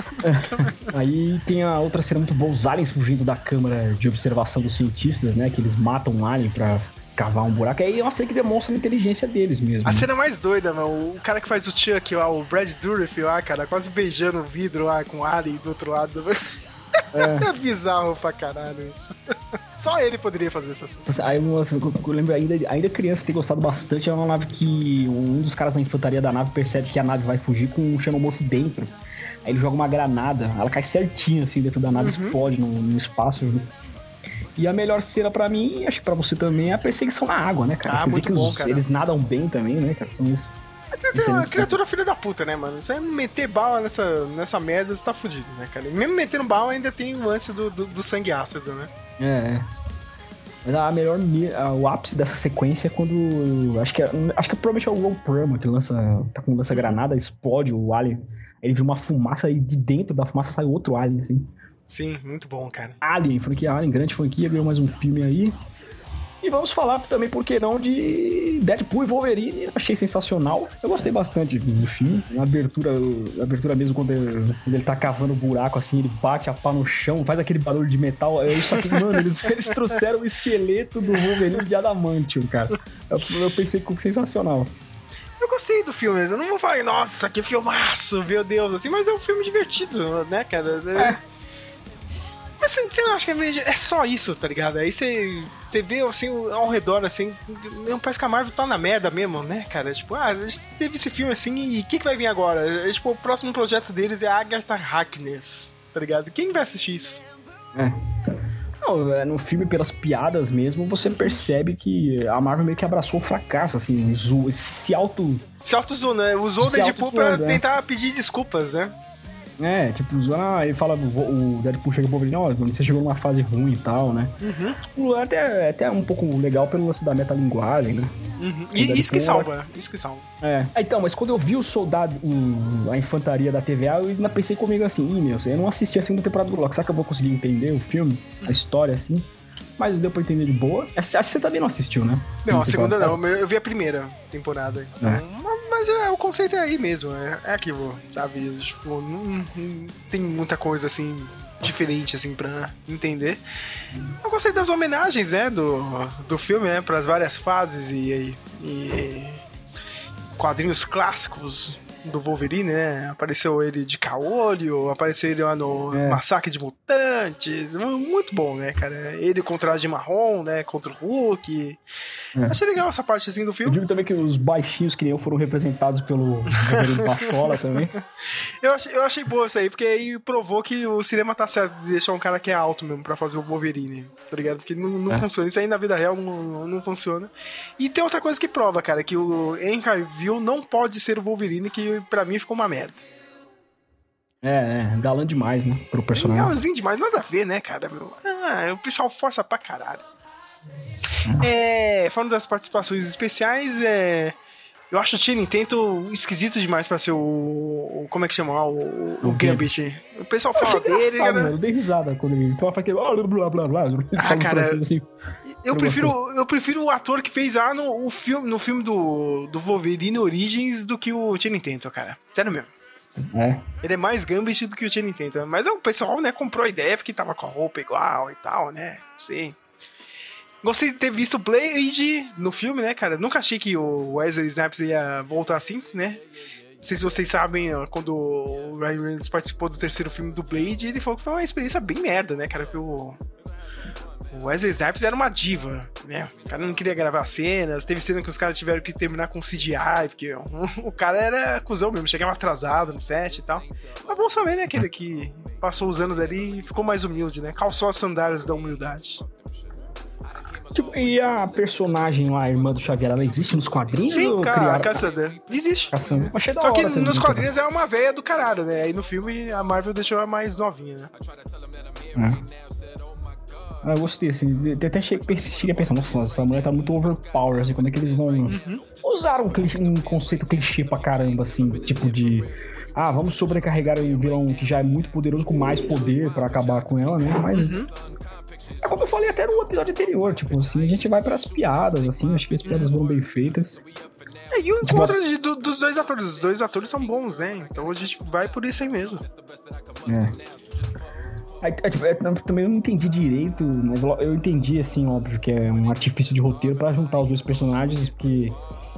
Aí tem a outra cena muito boa, os aliens fugindo da câmara de observação dos cientistas, né, que eles matam um alien pra cavar um buraco. Aí é uma cena que demonstra a inteligência deles mesmo. A cena mais doida, mano, o cara que faz o Chuck lá, o Brad Dourif lá, cara, quase beijando o vidro lá com o alien do outro lado. É bizarro pra caralho isso. Só ele poderia fazer essa cena. Aí eu lembro ainda criança ter gostado bastante. É uma nave que um dos caras da infantaria da nave percebe que a nave vai fugir com um xenomorfo dentro. Aí ele joga uma granada, ela cai certinho assim dentro da nave, explode no espaço. E a melhor cena pra mim, acho que pra você também, é a perseguição na água, né, cara? Você muito vê que bom, cara. Eles nadam bem também, né, cara? São esses... A criatura filha da puta, né, mano? Você meter bala nessa merda, você tá fudido, né, cara? E mesmo metendo bala, ainda tem o lance do sangue ácido, né? Mas a melhor... O ápice dessa sequência é quando... Acho que provavelmente é o Ron Perlman que tá com lança-granada, explode o alien. Aí ele vê uma fumaça e de dentro da fumaça sai outro alien, assim. Sim, muito bom, cara. Alien, franquia Alien, grande franquia, ganhou mais um filme aí. E vamos falar também, por que não, de Deadpool e Wolverine. Achei sensacional. Eu gostei bastante do filme. A abertura mesmo, quando ele tá cavando o buraco, assim, ele bate a pá no chão, faz aquele barulho de metal. Só que, mano, eles trouxeram o esqueleto do Wolverine de adamantium, cara. Eu pensei que ficou sensacional. Eu gostei do filme, eu não vou falar, nossa, que filmaço, meu Deus, assim, mas é um filme divertido, né, cara? Mas você não acha que é só isso, tá ligado? Aí você vê, assim, ao redor, assim, parece que a Marvel tá na merda mesmo, né, cara? Tipo, a gente teve esse filme, assim, e o que vai vir agora? Tipo, o próximo projeto deles é a Agatha Harkness, tá ligado? Quem vai assistir isso? Não, no filme, pelas piadas mesmo, você percebe que a Marvel meio que abraçou o fracasso, assim, se auto-zoou, né? Usou o Deadpool pra tentar pedir desculpas, né? Tipo, ele fala, o Deadpool chega pro Wolverine, você chegou numa fase ruim e tal, né? É até um pouco legal pelo lance da metalinguagem, né? Isso que salva. Então, mas quando eu vi o soldado, a infantaria da TVA, eu ainda pensei comigo assim, eu não assisti a segunda temporada do Loki, será que eu vou conseguir entender o filme, a história, assim? Mas deu pra entender de boa. Acho que você também não assistiu, né? Não, a segunda não, eu vi a primeira temporada. Mas o conceito é aí mesmo, é aquilo, sabe? Tipo, não tem muita coisa assim diferente assim pra entender. Eu gostei das homenagens, né, do filme, né, pras várias fases e quadrinhos clássicos do Wolverine, né? Apareceu ele de caolho, apareceu ele lá no Massacre de Mutantes. Muito bom, né, cara? Ele com traje marrom, né? Contra o Hulk. Achei legal essa parte assim do filme. Eu digo também que os baixinhos que nem eu foram representados pelo Wolverine Bachola também. Eu achei boa isso aí, porque aí provou que o cinema tá certo de deixar um cara que é alto mesmo pra fazer o Wolverine, tá ligado? Porque não funciona. Isso aí na vida real não funciona. E tem outra coisa que prova, cara, que o Henry Cavill não pode ser o Wolverine, que pra mim ficou uma merda. Galã demais, né? Pro personagem. Galãzinho demais, nada a ver, né, cara? O pessoal força pra caralho. Falando das participações especiais, Eu acho o Channing Tatum esquisito demais pra ser como é que chama? O Gambit. O pessoal fala dele, cara. Eu dei risada quando ele fala aquele blá blá blá. Cara, assim. eu prefiro o ator que fez no filme do Wolverine Origins do que o Channing Tatum, cara. Sério mesmo. Ele é mais Gambit do que o Channing Tatum. Mas o pessoal, né, comprou a ideia porque tava com a roupa igual e tal, né? Sim. Gostei de ter visto Blade no filme, né, cara? Nunca achei que o Wesley Snipes ia voltar assim, né? Não sei se vocês sabem, quando o Ryan Reynolds participou do terceiro filme do Blade, ele falou que foi uma experiência bem merda, né, cara? Porque o Wesley Snipes era uma diva, né? O cara não queria gravar cenas, teve cena que os caras tiveram que terminar com CGI, porque o cara era cuzão mesmo, chegava atrasado no set e tal. Mas bom saber, né, aquele que passou os anos ali e ficou mais humilde, né? Calçou as sandálias da humildade. Tipo, e a personagem lá, a irmã do Xavier, ela existe nos quadrinhos? Sim, cara, a Cassandra. Existe. Cassandra. Achei da Só que hora nos quadrinhos é uma véia do caralho, né? Aí no filme a Marvel deixou ela mais novinha, né? Eu gostei, assim. Até cheguei a pensar, nossa, essa mulher tá muito overpower, assim, como é que eles vão usar um conceito clichê pra caramba, assim, tipo de... vamos sobrecarregar um vilão que já é muito poderoso com mais poder pra acabar com ela, né? Mas... É como eu falei até no episódio anterior, tipo assim, a gente vai pras piadas, assim, acho que as piadas foram bem feitas. E o encontro dos dois atores, os dois atores são bons, né? Então a gente vai por isso aí mesmo. Também eu não entendi direito, mas eu entendi, assim, óbvio, que é um artifício de roteiro pra juntar os dois personagens, porque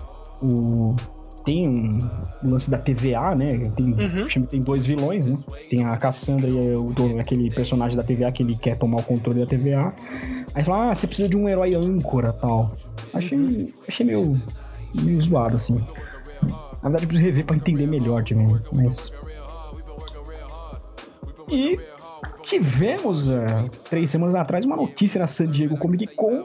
tem um lance da TVA, né? Tem dois vilões, né? Tem a Cassandra e aquele personagem da TVA que ele quer tomar o controle da TVA. Aí fala, você precisa de um herói âncora e tal. Achei meio zoado, assim. Na verdade, eu preciso rever pra entender melhor também, mas... E tivemos, 3 semanas atrás, uma notícia na San Diego Comic Con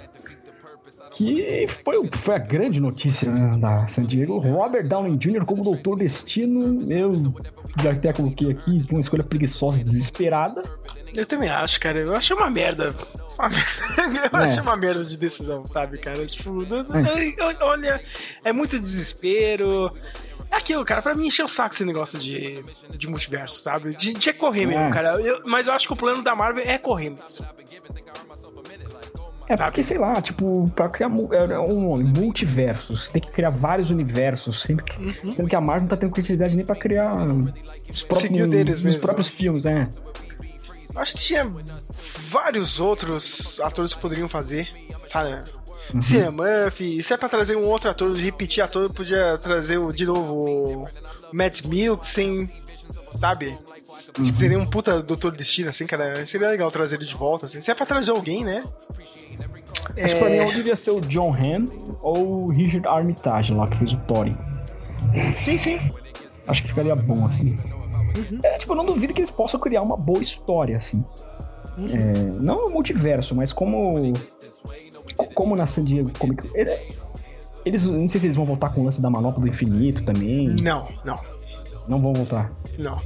que foi a grande notícia, né, da San Diego. Robert Downey Jr. como Doutor Destino. Eu já até coloquei aqui uma escolha preguiçosa, desesperada. Eu também acho, cara. Eu achei uma merda. Eu achei uma merda de decisão, sabe, cara? Tipo, olha, é muito desespero. É aquilo, cara, pra mim encher o saco esse negócio de multiverso, sabe? De correr mesmo, cara. Mas eu acho que o plano da Marvel é correr mesmo. Porque, sei lá, tipo, pra criar multiversos, você tem que criar vários universos, sendo que a Marvel não tá tendo criatividade nem pra criar os próprios filmes, né? Acho que tinha vários outros atores que poderiam fazer, sabe? Cillian Murphy, se é pra trazer um outro ator, repetir ator, podia trazer de novo o Matt Mikkelsen, sabe? Acho que seria um puta Doutor Destino, assim, cara. Seria legal trazer ele de volta, assim. Se é pra trazer alguém, né? Acho que pra mim ou devia ser o John Hamm ou o Richard Armitage lá, que fez o Thor. Sim. Acho que ficaria bom, assim. Eu não duvido que eles possam criar uma boa história, assim. Não no multiverso, mas como na San Diego Comic Con. Eles, não sei se eles vão voltar com o lance da Manopla do Infinito também. Não. Não vão voltar. Não.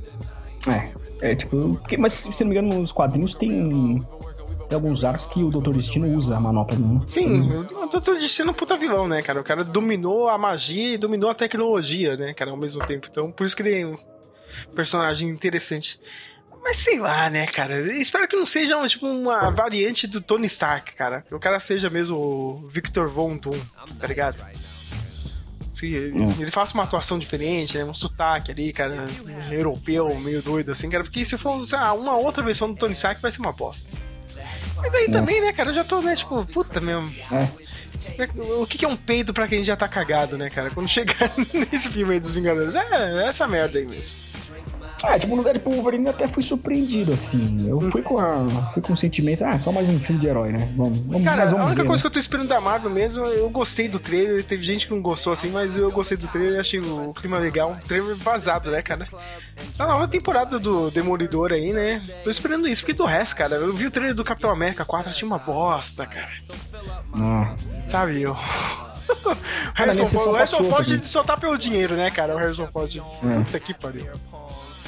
Mas se não me engano, nos quadrinhos tem alguns arcos que o Doutor Destino usa a manopla, né? Sim, o Doutor Destino é um puta vilão, né, cara? O cara dominou a magia e dominou a tecnologia, né, cara, ao mesmo tempo. Então, por isso que ele é um personagem interessante. Mas sei lá, né, cara? Espero que não seja uma variante do Tony Stark, cara. Que o cara seja mesmo o Victor Von Doom, tá ligado? Ele faça uma atuação diferente, né? Um sotaque ali, cara, europeu, meio doido, assim, cara. Porque se for uma outra versão do Tony Stark, vai ser uma bosta. Mas aí também, né, cara, eu já tô, né, tipo, puta mesmo. O que é um peido pra quem já tá cagado, né, cara? Quando chegar nesse filme aí dos Vingadores, essa merda aí mesmo. No Deadpool Wolverine até fui surpreendido, assim. Eu fui com o sentimento, só mais um filme de herói, né? Vamos cara, a única ver, coisa que eu tô esperando da Marvel mesmo, eu gostei do trailer, teve gente que não gostou, assim, mas eu gostei do trailer, achei o clima legal, um trailer vazado, né, cara? A nova temporada do Demolidor aí, né? Tô esperando isso, porque do resto, cara, eu vi o trailer do Capitão América 4, achei uma bosta, cara. Sabe, o Harrison Ford só tá pelo dinheiro, né, cara? O Harrison Ford. Puta que pariu.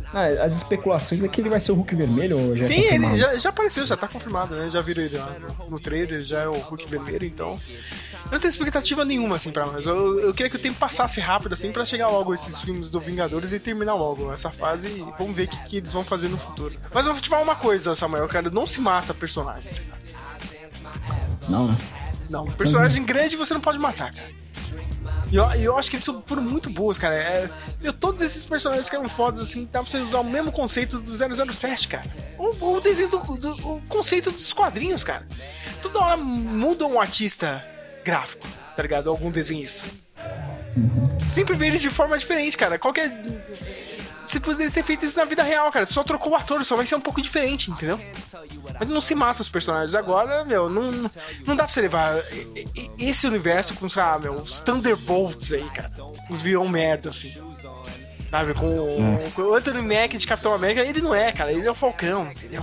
As especulações é que ele vai ser o Hulk vermelho ou já Sim, é ele já apareceu, já tá confirmado, né? Já viram ele lá no trailer, já é o Hulk vermelho, então... Eu não tenho expectativa nenhuma, assim, pra nós. Eu queria que o tempo passasse rápido, assim, pra chegar logo esses filmes do Vingadores e terminar logo essa fase e vamos ver o que eles vão fazer no futuro. Mas eu vou te falar uma coisa, Samuel, cara, não se mata personagens. Não, né? Não, personagem grande você não pode matar, cara. E eu acho que eles foram muito boas, cara. Todos esses personagens que eram fodas, assim, dá pra você usar o mesmo conceito do 007, cara. O desenho o conceito dos quadrinhos, cara. Toda hora muda um artista gráfico, tá ligado? Algum desenhista. Sempre vê eles de forma diferente, cara. Você poderia ter feito isso na vida real, cara. Só trocou o ator, só vai ser um pouco diferente, entendeu? Mas não se mata os personagens. Agora, meu, não dá pra você levar esse universo com, sabe, os Thunderbolts aí, cara. Os vilão merda, assim. Sabe, com o Anthony Mack de Capitão América, ele não é, cara. Ele é o Falcão, entendeu?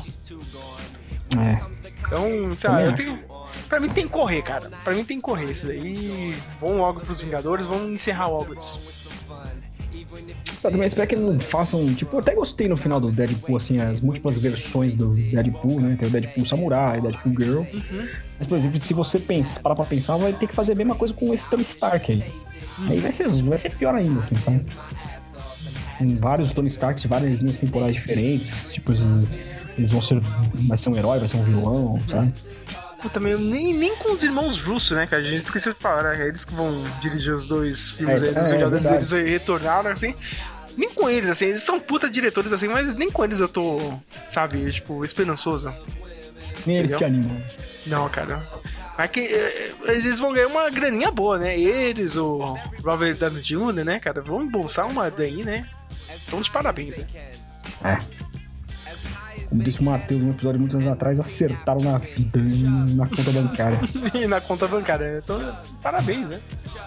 Então, sabe, pra mim tem que correr, cara. Pra mim tem que correr isso daí. Vamos logo pros Vingadores, vamos encerrar logo isso. Eu também espero que não façam... Tipo, eu até gostei no final do Deadpool, assim, as múltiplas versões do Deadpool, né? Tem o Deadpool Samurai, Deadpool Girl. Mas, por exemplo, se você parar pra pensar, vai ter que fazer a mesma coisa com esse Tony Stark aí. Aí vai ser pior ainda, assim, sabe? Com vários Tony Starks, várias linhas temporais diferentes. Tipo, eles vão ser... Vai ser um herói, vai ser um vilão, sabe? Puta, nem com os irmãos Russo, né, cara? A gente esqueceu de falar, né? Eles que vão dirigir os dois filmes aí dos Vingadores, eles retornaram, assim. Nem com eles, assim, eles são puta diretores, assim, mas nem com eles eu tô, sabe, tipo, esperançoso. Nem eles te animam. Não, cara. Mas que eles vão ganhar uma graninha boa, né? Eles, o Robert Downey Jr., né, cara? Vão embolsar uma daí, né? Então, de parabéns, né? Como disse o Matheus num episódio muitos anos atrás, acertaram na vida e na conta bancária. E na conta bancária, então, parabéns, né?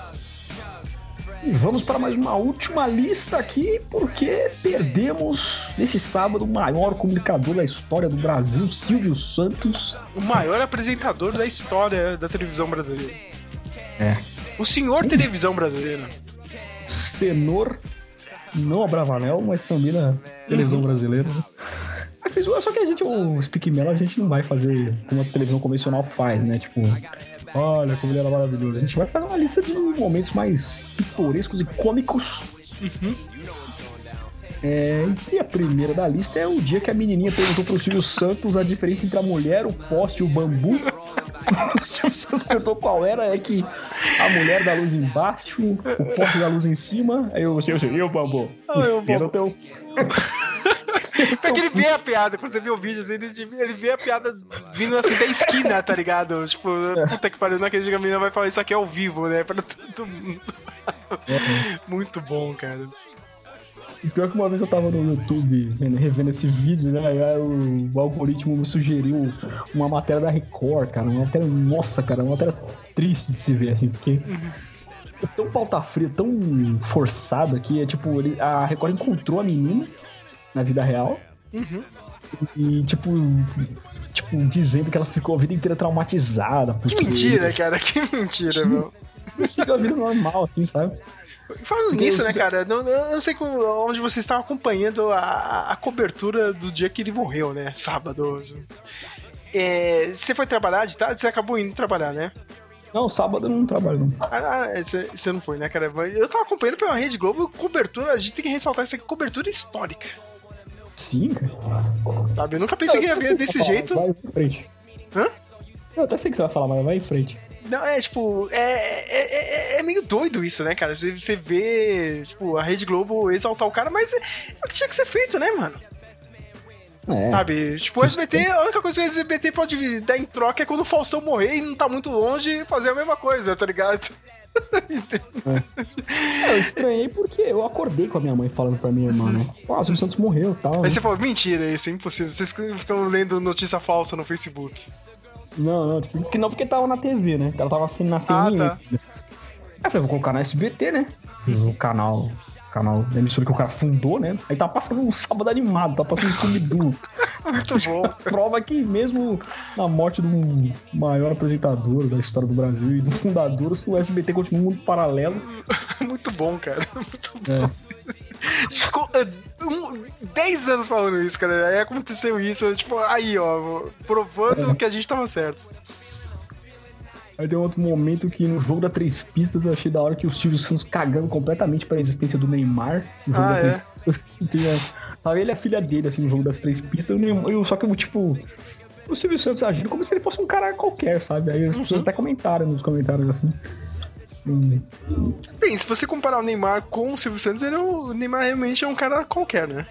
E vamos para mais uma última lista aqui, porque perdemos nesse sábado o maior comunicador da história do Brasil, Silvio Santos. O maior apresentador da história da televisão brasileira. O senhor televisão brasileira. Senhor, não a Bravanel, mas também na televisão brasileira, né? Só que o Speak Mello a gente não vai fazer como a televisão convencional faz, né? Tipo, olha como ele era maravilhoso. A gente vai fazer uma lista de momentos mais pitorescos e cômicos. E a primeira da lista é o dia que a menininha perguntou pro Silvio Santos a diferença entre a mulher, o poste e o bambu. O Silvio Santos perguntou qual era, é que a mulher dá luz embaixo, o poste dá luz em cima, aí o Silvio, e o bambu? Porque ele vê a piada, quando você vê o vídeo, assim, ele vê a piada vindo assim da esquina, tá ligado? Tipo, puta que pariu, não acredito que a menina vai falar isso aqui ao vivo, né? Pra todo mundo. Muito bom, cara. E pior que uma vez eu tava no YouTube revendo esse vídeo, né? Aí o algoritmo me sugeriu uma matéria da Record, cara. Uma matéria, nossa, cara, uma matéria triste de se ver, assim, porque é tão pauta fria, tão forçada que é tipo, a Record encontrou a menina na vida real. E tipo, dizendo que ela ficou a vida inteira traumatizada. Que mentira, cara, que mentira, meu. Seguiu a vida normal, assim, sabe? Falando nisso, né, cara, eu não sei onde você estava acompanhando a cobertura do dia que ele morreu, né, sábado. Você foi trabalhar de tarde? Você acabou indo trabalhar, né? Não, sábado eu não trabalho, não. Você não foi, né, cara? Eu tava acompanhando pela Rede Globo, cobertura, a gente tem que ressaltar isso aqui, cobertura histórica. Sim, cara. Sabe, eu nunca pensei que ia ver desse jeito. Vai em frente. Hã? Eu até sei que você vai falar, mas vai em frente. Não, tipo, é meio doido isso, né, cara? Você vê, tipo, a Rede Globo exaltar o cara, mas é o que tinha que ser feito, né, mano? Sabe? Tipo, o SBT, a única coisa que o SBT pode dar em troca é quando o Faustão morrer e não tá muito longe fazer a mesma coisa, tá ligado? Eu estranhei porque eu acordei com a minha mãe falando pra minha irmã, né? O Silvio Santos morreu e tal. Aí você falou, mentira, isso é impossível. Vocês ficam lendo notícia falsa no Facebook. Não, porque tava na TV, né? Ela tava assim na ceninha. Tá. Aí eu falei, vou colocar na SBT, né? O canal da emissora que o cara fundou, né? Aí tá passando um sábado animado, tá passando Scooby-Doo. Muito bom. Prova que mesmo na morte do maior apresentador da história do Brasil e do fundador, o SBT continua um mundo paralelo. Muito bom, cara. Muito bom. A gente ficou 10 anos falando isso, cara. Aí aconteceu isso, tipo, aí, ó, provando que a gente tava certo. Aí tem outro momento que no jogo da 3 pistas eu achei da hora que o Silvio Santos cagando completamente pra existência do Neymar no jogo da 3 pistas. Tava ele e a filha dele, assim, no jogo das 3 pistas. Só que, tipo, o Silvio Santos agindo como se ele fosse um cara qualquer, sabe? Aí as pessoas até comentaram nos comentários, assim. Bem, se você comparar o Neymar com o Silvio Santos, o Neymar realmente é um cara qualquer, né?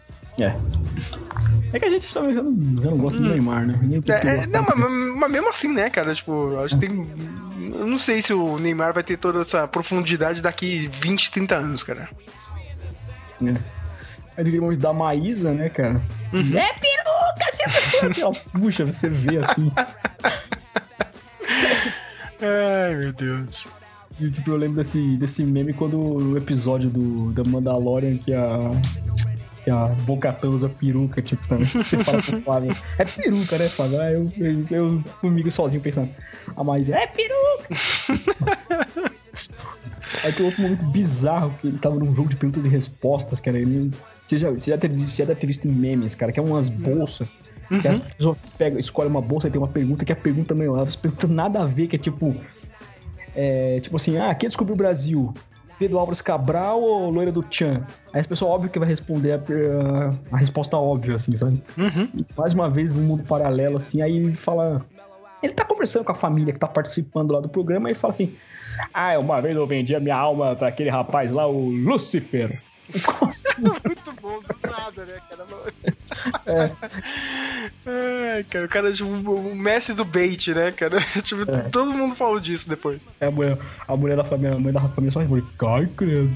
É que a gente também já não gosta do Neymar, né? Mas mesmo assim, né, cara? Tipo, acho que tem... Eu não sei se o Neymar vai ter toda essa profundidade daqui 20, 30 anos, cara. Aí tem momento da Maísa, né, cara? É peruca, Silvio Santos! Puxa, você vê assim. Ai, meu Deus. E, tipo, eu lembro desse meme quando o episódio da Mandalorian que a Bo-Katan usa peruca, tipo, também. Você fala pro Flávio, é peruca, né, Flávio? Aí eu comigo sozinho pensando, a Maísa, é peruca! Aí tem outro momento bizarro, que ele tava num jogo de perguntas e respostas, cara. Você já deve ter visto em memes, cara, que é umas bolsas. Que as pessoas escolhem uma bolsa e tem uma pergunta que a pergunta meio lá, você pergunta nada a ver, que é tipo assim, quem descobriu o Brasil? Pedro Álvares Cabral ou Loira do Tchan? Aí as pessoas, óbvio que vai responder a resposta óbvia, assim, sabe? E mais uma vez, no mundo paralelo, assim, aí ele fala... Ele tá conversando com a família que tá participando lá do programa e fala assim, uma vez eu vendi a minha alma pra aquele rapaz lá, o Lúcifer. Nossa. Muito bom, do nada, né, cara? Cara, o cara é tipo o Messi do bait, né, cara? Tipo, todo mundo falou disso depois. A mulher da família, a mãe da família só responde, cai, credo.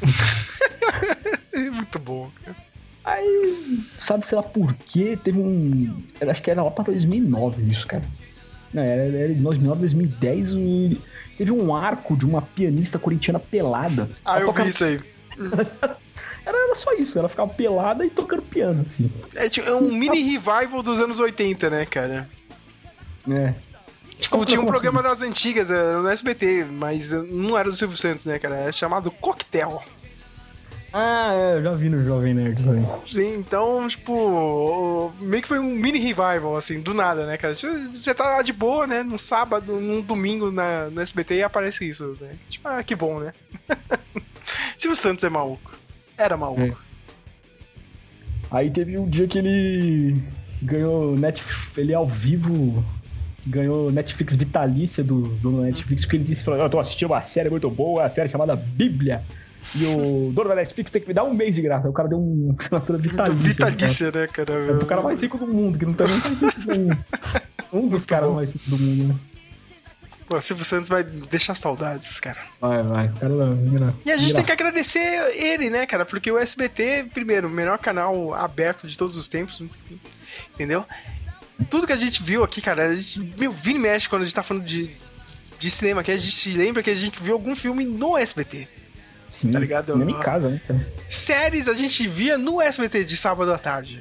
Muito bom, cara. Aí, sabe, sei lá por quê, teve acho que era lá pra 2009 isso, cara. Não, era de 2009, 2010, teve um arco de uma pianista corintiana pelada. Eu vi isso aí. Era só isso, ela ficava pelada e tocando piano, assim. É um mini revival dos anos 80, né, cara? Tipo, tinha um programa das antigas no SBT, mas não era do Silvio Santos, né, cara? Era chamado Coquetel. Eu já vi no Jovem Nerd também. Sim, então, tipo, meio que foi um mini revival, assim, do nada, né, cara? Você tá lá de boa, né, num sábado, num domingo no SBT e aparece isso, né? Tipo, que bom, né? Silvio Santos é maluco. Era maluco. Aí teve um dia que ele ganhou ele ao vivo ganhou Netflix vitalícia do Netflix, porque ele disse, eu tô assistindo uma série muito boa, a série chamada Bíblia, e o dono da Netflix tem que me dar um mês de graça. O cara deu uma assinatura vitalícia. Vitalícia, né, cara? É o cara mais rico do mundo, que não tá nem mais rico do mundo. Um dos caras mais ricos do mundo, né? Pô, o Silvio Santos vai deixar saudades, cara. Vai. E a gente tem que agradecer ele, né, cara? Porque o SBT, primeiro, o melhor canal aberto de todos os tempos, entendeu? Tudo que a gente viu aqui, cara, a gente, vira e mexe quando a gente tá falando de cinema, que a gente se lembra que a gente viu algum filme no SBT. Sim, tá ligado? Cinema em casa, né, cara? Séries a gente via no SBT de sábado à tarde.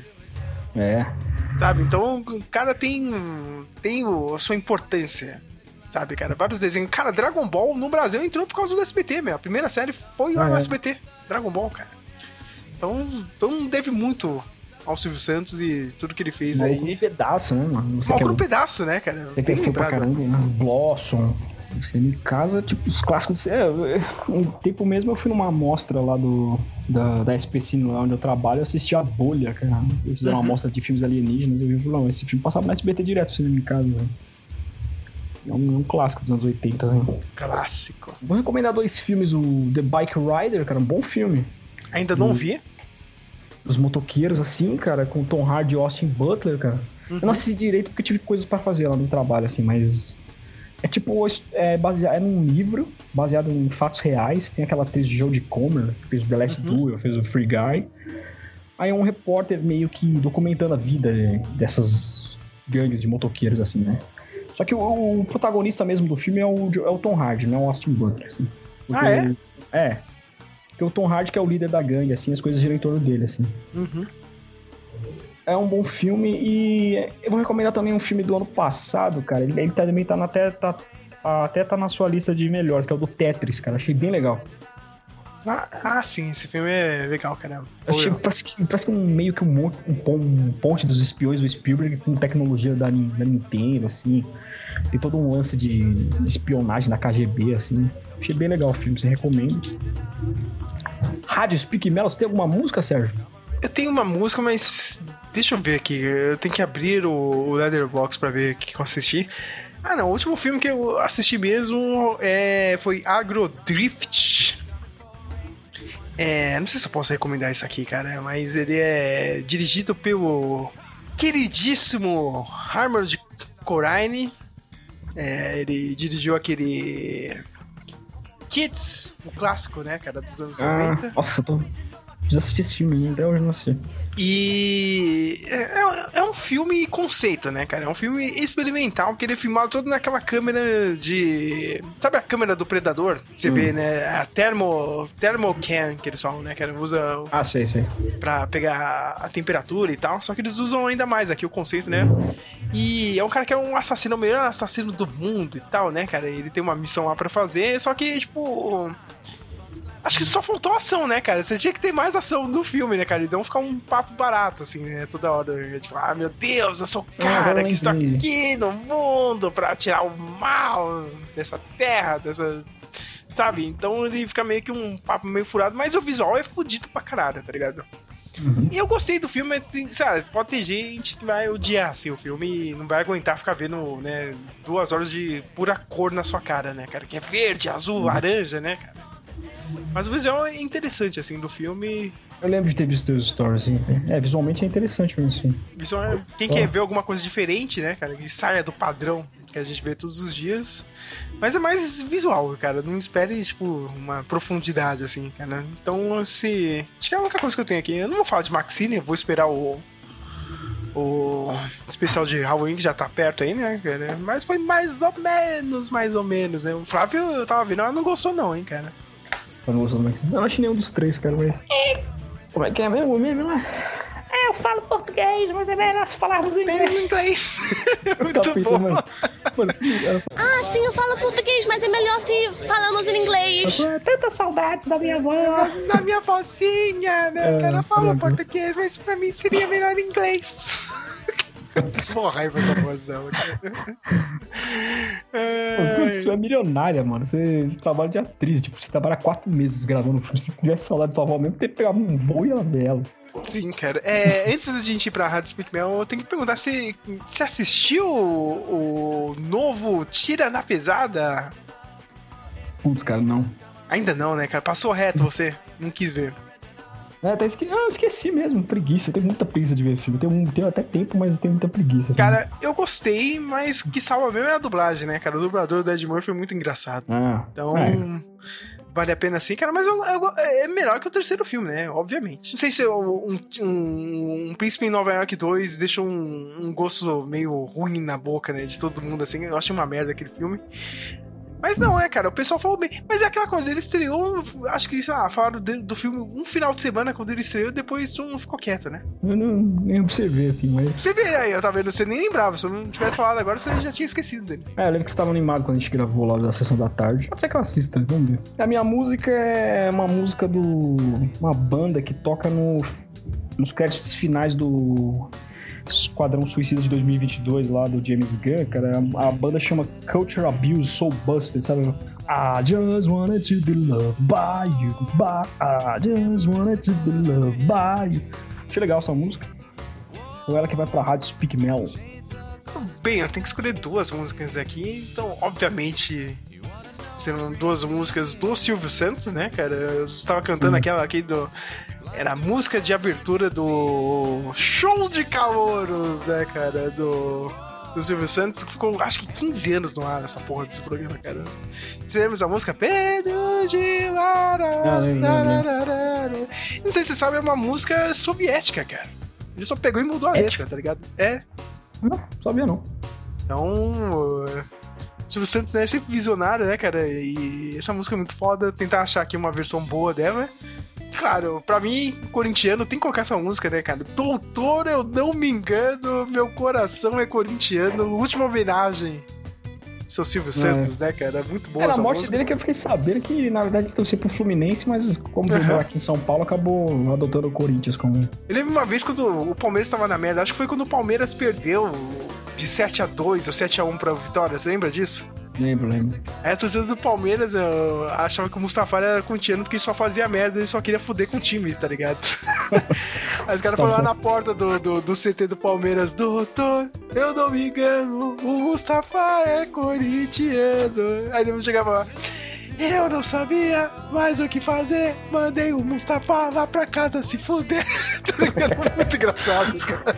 Sabe? Então, o cara tem a sua importância. Sabe, cara? Vários desenhos. Cara, Dragon Ball no Brasil entrou por causa do SBT, meu. A primeira série foi no SBT. Dragon Ball, cara. Então deve muito ao Silvio Santos e tudo que ele fez aí. Um pedaço, né, mano? Um pedaço, né, cara? Você quer pra caramba, né? Blossom. Cinema em casa, tipo, os clássicos. Um tempo mesmo eu fui numa amostra lá da SP Cine, lá onde eu trabalho, eu assisti a Bolha, cara. Eles fizeram uma amostra de filmes alienígenas. Eu vi, não, esse filme passava na SBT direto, Cinema em casa, né? É um clássico dos anos 80, né? Clássico. Vou recomendar 2 filmes, o The Bike Rider, cara, um bom filme. Ainda não vi? Dos motoqueiros, assim, cara, com Tom Hardy e Austin Butler, cara. Eu não assisti direito porque tive coisas pra fazer lá no trabalho, assim, mas... É tipo, baseado num livro, baseado em fatos reais. Tem aquela atriz Jodie Comer, que fez o The Last Duel, fez o Free Guy. Aí é um repórter meio que documentando a vida dessas gangues de motoqueiros, assim, né? Só que o protagonista mesmo do filme é o Tom Hardy, não é o Austin Butler, assim. Porque, porque o Tom Hardy que é o líder da gangue, assim, as coisas giram em torno dele, assim. É um bom filme e eu vou recomendar também um filme do ano passado, cara. Ele também tá na sua lista de melhores, que é o do Tetris, cara. Achei bem legal. Sim, esse filme é legal, caramba. Parece que meio que um ponte dos espiões do Spielberg com tecnologia da Nintendo, assim. Tem todo um lance de espionagem da KGB, assim. Achei bem legal o filme, você recomenda. Rádio Speak Melody, você tem alguma música, Sérgio? Eu tenho uma música, mas deixa eu ver aqui. Eu tenho que abrir o Letterboxd pra ver o que eu assisti. Não, o último filme que eu assisti mesmo foi Agrodrift. Não sei se eu posso recomendar isso aqui, cara, mas ele é dirigido pelo queridíssimo Harmond Corrine. Ele dirigiu aquele Kids, o clássico, né, cara, dos anos 90. Nossa, preciso assistir esse filme, até hoje não assisti. E é um filme conceito, né, cara? É um filme experimental, porque ele é filmado todo naquela câmera de... Sabe a câmera do Predador? Você vê, né? A Thermocan, que eles falam, né? Que usa... Sei. Pra pegar a temperatura e tal. Só que eles usam ainda mais aqui o conceito, né? E é um cara que é um assassino, o melhor assassino do mundo e tal, né, cara? Ele tem uma missão lá pra fazer, só que, tipo... Acho que só faltou ação, né, cara? Você tinha que ter mais ação no filme, né, cara? E não ficar um papo barato, assim, né? Toda hora. Tipo, meu Deus, eu sou o cara que está aqui no mundo pra tirar o mal dessa terra, dessa... Sabe? Então ele fica meio que um papo meio furado, mas o visual é fodido pra caralho, tá ligado? E eu gostei do filme, sabe? Pode ter gente que vai odiar, assim, o filme e não vai aguentar ficar vendo, né, 2 horas de pura cor na sua cara, né, cara? Que é verde, azul, laranja, né, cara? Mas o visual é interessante, assim, do filme. Eu lembro de ter visto os stories, assim. Visualmente é interessante mesmo, assim. Quem quer ver alguma coisa diferente, né, cara? Que saia do padrão que a gente vê todos os dias. Mas é mais visual, cara. Não espere, tipo, uma profundidade, assim, cara. Então, assim... Acho que é a única coisa que eu tenho aqui. Eu não vou falar de Maxine, eu vou esperar o especial de Halloween, que já tá perto aí, né, cara? Mas foi mais ou menos, né? O Flávio, eu tava vendo, ela não gostou não, hein, cara. Eu não achei nenhum dos 3, cara, mas... Como é que é mesmo? Eu falo português, mas é melhor se falarmos inglês. Muito bom. Mano, Sim, eu falo português, mas é melhor se falamos em inglês. Tantas saudades da minha avó. Da minha vozinha, né? Que ela fala português, mas pra mim seria melhor em inglês. Porra, raiva essa voz dela. Você é milionária, mano. Você trabalha de atriz. Tipo, você trabalha 4 meses gravando filme. Se tivesse salário da tua avó mesmo, ter que pegar um voo e ela dela. Sim, cara. Antes da gente ir pra Rádio Speak Mel, eu tenho que perguntar se você assistiu o novo Tira na Pesada? Putz, cara, não. Ainda não, né, cara? Passou reto você. Não quis ver. Eu esqueci mesmo, preguiça. Eu tenho muita preguiça de ver filme. Tenho até tempo, mas eu tenho muita preguiça. Assim. Cara, eu gostei, mas que salva mesmo é a dublagem, né, cara? O dublador do Ed Murphy foi muito engraçado. Então, vale a pena sim, cara. Mas é melhor que o terceiro filme, né? Obviamente. Não sei se um Príncipe em Nova York 2 deixou um gosto meio ruim na boca, né? De todo mundo, assim. Eu achei uma merda aquele filme. Mas não, cara, o pessoal falou bem. Mas é aquela coisa, ele estreou, acho que, falaram do filme um final de semana quando ele estreou, depois não ficou quieto, né? Eu nem observei, assim, mas... Você vê aí, eu tava vendo, você nem lembrava, se eu não tivesse falado agora, você já tinha esquecido dele. Eu lembro que você tava animado quando a gente gravou lá da sessão da tarde. Pode ser que eu assista, vamos ver. A minha música é uma música uma banda que toca nos créditos finais do... Esquadrão Suicida de 2022 lá do James Gunn, cara. A banda chama Culture Abuse Soul Busted, sabe? I just wanted to be loved by you, I just wanted to be loved by you. Achei legal essa música. Ou ela que vai pra Rádio Speak Mel. Bem, eu tenho que escolher 2 músicas aqui, então obviamente serão 2 músicas do Silvio Santos, né, cara? Eu estava cantando aquela aqui era a música de abertura do Show de Calouros, né, cara? Do Silvio Santos, que ficou, acho que 15 anos no ar, essa porra desse programa, cara. Você lembra a música? Pedro de Lara. Não sei se você sabe, é uma música soviética, cara. Ele só pegou e mudou a letra, tá ligado? Não, sabia não. Então... Silvio Santos é sempre visionário, né, cara? E essa música é muito foda. Tentar achar aqui uma versão boa dela. Claro, pra mim, corintiano, tem que colocar essa música, né, cara? Doutor, eu não me engano, meu coração é corintiano. Última homenagem seu Silvio Santos, né, cara? Muito boa Era essa a morte música. dele que eu fiquei sabendo que, na verdade, ele torcia pro Fluminense, mas como ele mora aqui em São Paulo, acabou adotando o Corinthians como... Eu lembro uma vez quando o Palmeiras tava na merda, acho que foi quando o Palmeiras perdeu de 7-2 ou 7-1 pra Vitória, você lembra disso? Lembro. Aí a torcida do Palmeiras eu achava que o Mustafa era corintiano porque ele só fazia merda, ele só queria foder com o time, tá ligado? Aí os caras foram lá na porta do CT do Palmeiras: doutor, eu não me engano, o Mustafa é corintiano. Aí ele chegava lá: eu não sabia mais o que fazer, mandei o Mustafa lá pra casa se fuder. Muito engraçado, cara.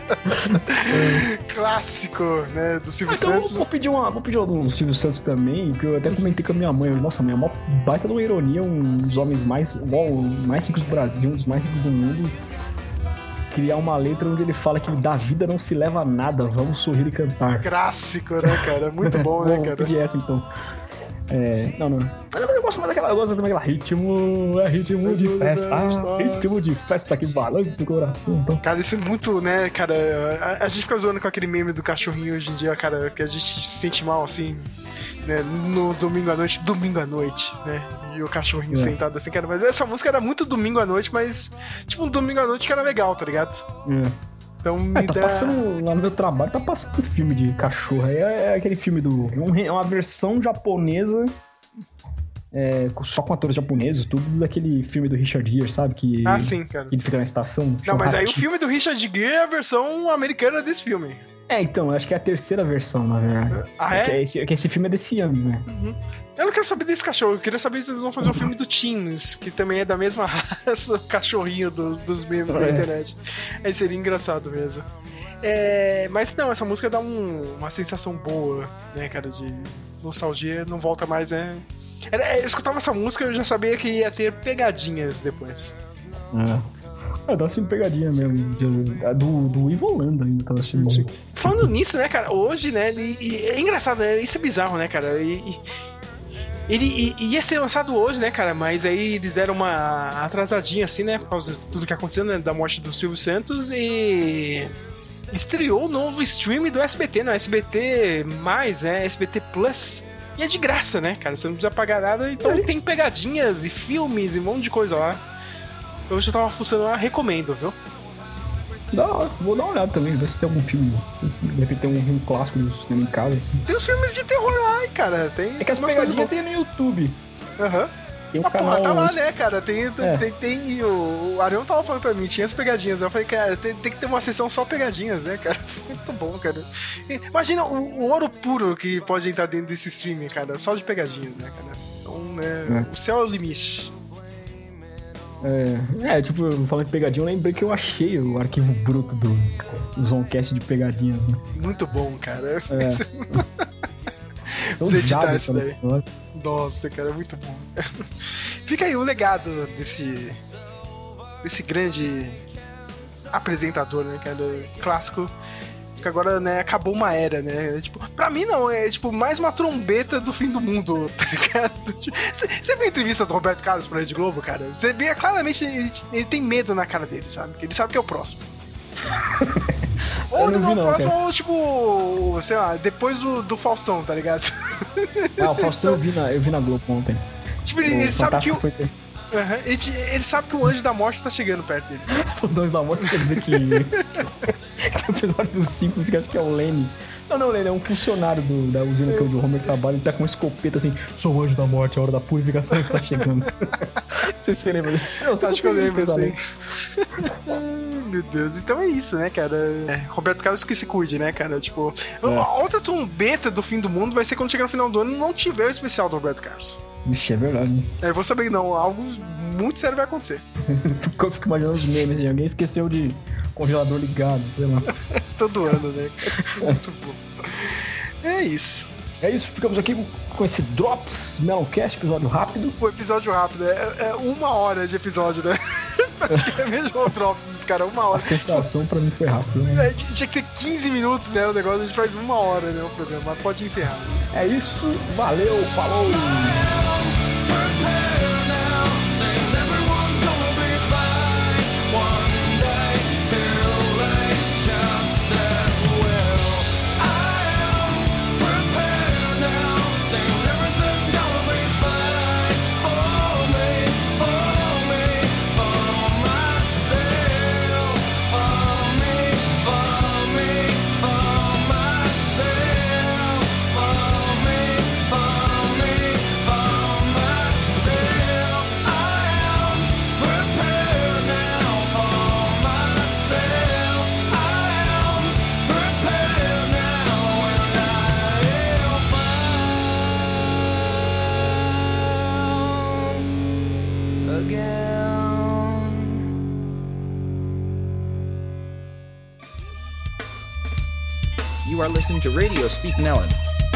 Clássico, né, do Silvio Santos. Vou pedir uma do Silvio Santos também, que eu até comentei com a minha mãe. Nossa, minha mãe, baita de uma ironia, um dos homens mais ricos do Brasil, um dos mais ricos do mundo, criar uma letra onde ele fala que da vida não se leva a nada, vamos sorrir e cantar. Clássico, né, cara? Muito bom, né, cara? Vou pedir essa, então. Não. Eu gosto mais daquela, ritmo de festa, ritmo de festa que balança o coração. Então. Cara, isso é muito, né, cara, a gente fica zoando com aquele meme do cachorrinho hoje em dia, cara, que a gente se sente mal, assim, né, no domingo à noite, né, e o cachorrinho sentado assim, cara, mas essa música era muito domingo à noite, mas, tipo, um domingo à noite que era legal, tá ligado? Então me tá dá... passando lá no meu trabalho, tá passando um filme de cachorro. É aquele filme é uma versão japonesa, só com atores japoneses, tudo daquele filme do Richard Gere, sabe? Sim, cara. Que ele fica na estação. Não, mas aí o filme do Richard Gere é a versão americana desse filme. Então, acho que é a terceira versão, na verdade. Que esse filme é desse ano, né? Eu não quero saber desse cachorro, eu queria saber se eles vão fazer o filme do Teens, que também é da mesma raça, o cachorrinho dos memes da internet. Aí seria engraçado mesmo. Mas não, essa música dá uma sensação boa, né, cara, de nostalgia, não volta mais, né? Eu escutava essa música, eu já sabia que ia ter pegadinhas depois. Dá assim pegadinha mesmo. Do Ivo Holanda ainda tava assistindo. Sim. Falando nisso, né, cara, hoje, né, é engraçado, né, isso é bizarro, né, cara, ele ia ser lançado hoje, né, cara, mas aí eles deram uma atrasadinha, assim, né, por causa de tudo que aconteceu, né, da morte do Silvio Santos, e estreou o novo stream do SBT, né, SBT+, né, SBT Plus, e é de graça, né, cara, você não precisa pagar nada, então tem pegadinhas e filmes e um monte de coisa lá. Hoje eu tava fuçando lá, recomendo, viu? Vou dar uma olhada também, ver se tem algum filme. De repente tem um clássico do cinema em casa, assim. Tem os filmes de terror lá, cara. É que as pegadinhas tem no YouTube. Tem um canal... porra, tá lá, né, cara? Tem o Arião tava falando pra mim, tinha as pegadinhas. Eu falei, cara, tem que ter uma sessão só pegadinhas, né, cara? Muito bom, cara. Imagina o ouro puro que pode entrar dentro desse streaming, cara. Só de pegadinhas, né, cara? Então, né, o céu é o limite. Tipo, falando de pegadinha, eu lembrei que eu achei o arquivo bruto do Zoncast de pegadinhas, né? Muito bom, cara. Você editar isso daí. Nossa, cara, é muito bom. Fica aí o legado desse grande apresentador, né, cara? Clássico. Que agora, né, acabou uma era, né? Tipo, pra mim não, é tipo mais uma trombeta do fim do mundo, tá ligado? Você viu a entrevista do Roberto Carlos pra Rede Globo, cara? Você vê claramente ele tem medo na cara dele, sabe? Ele sabe que é o próximo. Ou não, o próximo, ou tipo, sei lá, depois do Faustão, tá ligado? O Faustão eu vi na Globo ontem. Tipo, ele sabe que ele sabe que o Anjo da Morte tá chegando perto dele. O Anjo da Morte quer dizer que o episódio dos Simpsons, que acho que é o Lenny. Não, Lenny é um funcionário da usina que o Homer trabalha. Ele tá com uma escopeta assim: sou o Anjo da Morte, a hora da purificação está chegando. Não sei se você lembra. Acho que eu lembro, assim. Meu Deus, então é isso, né, cara? Roberto Carlos que se cuide, né, cara? Tipo, a outra trombeta do fim do mundo vai ser quando chegar no final do ano e não tiver o especial do Roberto Carlos. Vixe, é verdade. Eu vou saber que não, algo muito sério vai acontecer. Eu fico imaginando os memes, assim, alguém esqueceu de congelador ligado, sei lá. Todo ano, né? Muito bom. É isso. É isso, ficamos aqui com esse Drops Meloncast, episódio rápido. O episódio rápido, é 1 hora de episódio, né? Praticamente o Drops dos caras, 1 hora. A sensação pra mim foi rápido, né? Tinha que ser 15 minutos, né? O negócio, a gente faz 1 hora, né? O programa, mas pode encerrar. É isso, valeu, falou! Now You are listening to Radio Speak Melon.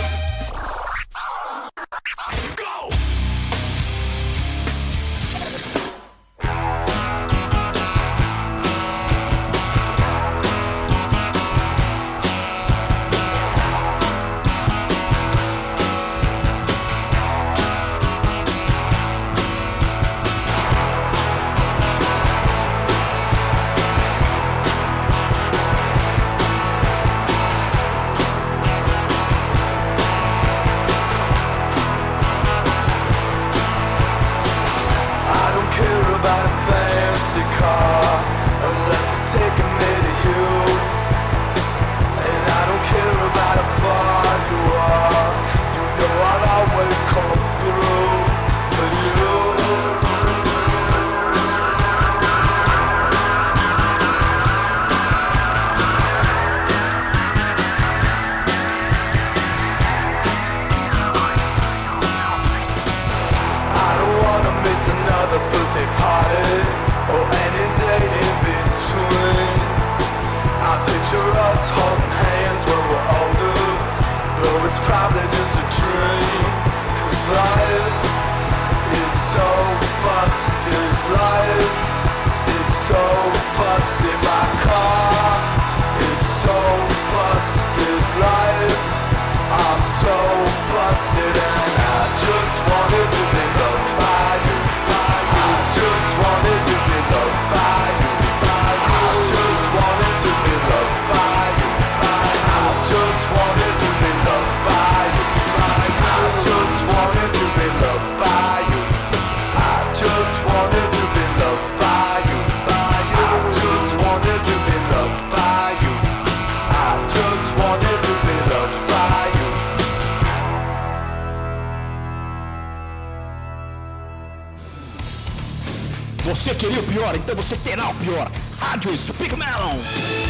Você queria o pior, então você terá o pior. Rádio Speak Melon.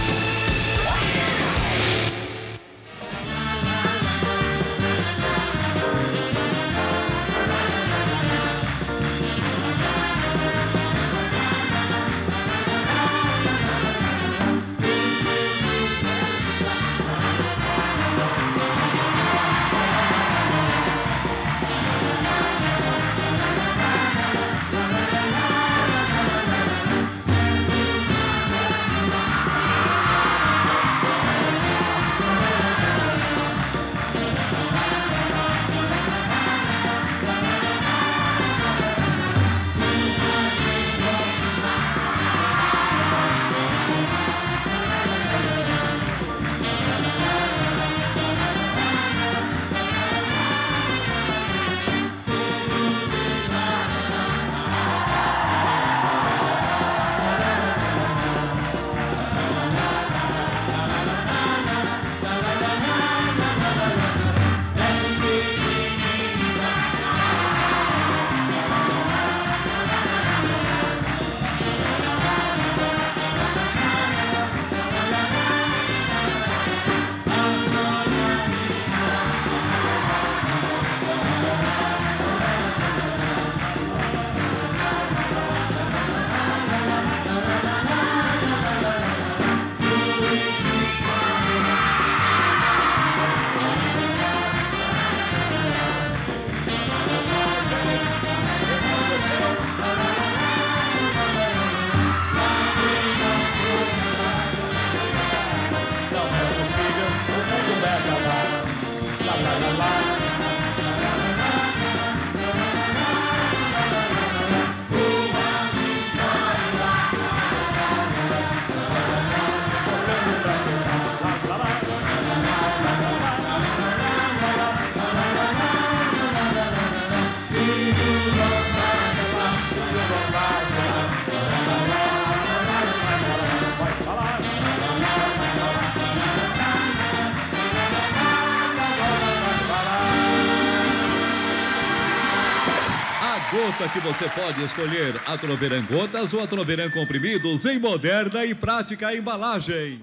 Gota que você pode escolher, Atroveran Gotas ou Atroveran Comprimidos em moderna e prática embalagem.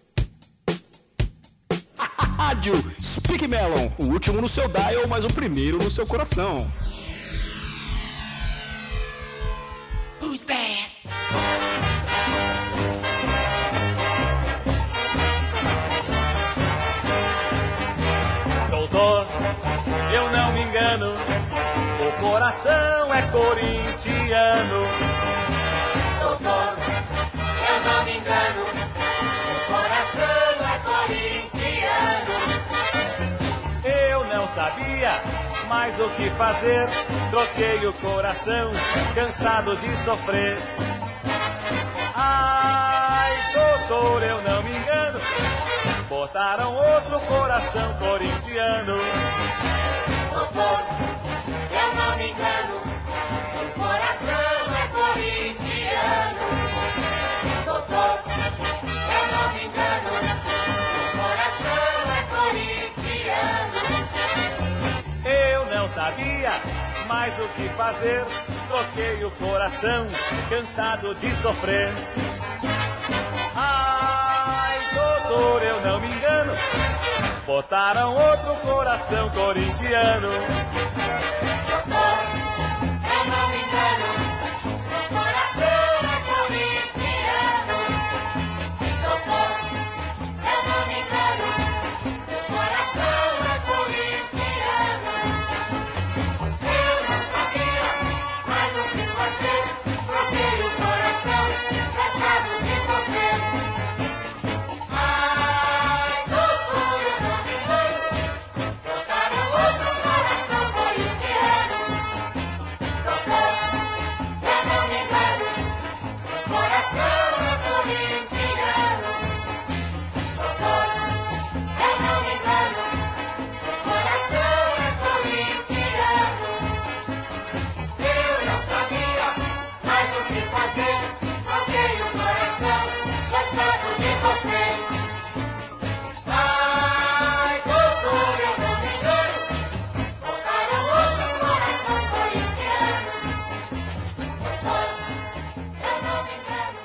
Rádio Speak Melon, o último no seu dial, mas o primeiro no seu coração. Who's bad? doutor, eu não me engano, o coração é corintiano. Doutor, eu não me engano, o coração é corintiano. Eu não sabia mais o que fazer, troquei o coração, cansado de sofrer. Ai, doutor, eu não me engano, botaram outro coração corintiano. Doutor, eu não me engano, o coração é corintiano. Doutor, eu não me engano, o coração é corintiano. Eu não sabia mais o que fazer, troquei o coração, cansado de sofrer. Ai, doutor, eu não me engano, botaram outro coração corintiano. Doutor, eu não me engano, o coração é corintiano. Doutor, eu não me engano, o coração é corintiano. Eu não sabia mais o que fazer, troquei o coração, cansado de sofrer. Ai, doutor, eu não me engano, botaram outro coração corintiano. Doutor, eu não me engano, o coração é corintiano. Doutor, eu não me engano, o coração é corintiano. Eu não sabia mais o que fazer, troquei o coração, cansado de sofrer. Ai, doutor, eu não me engano, botaram outro coração corintiano. Doutor, eu não me engano.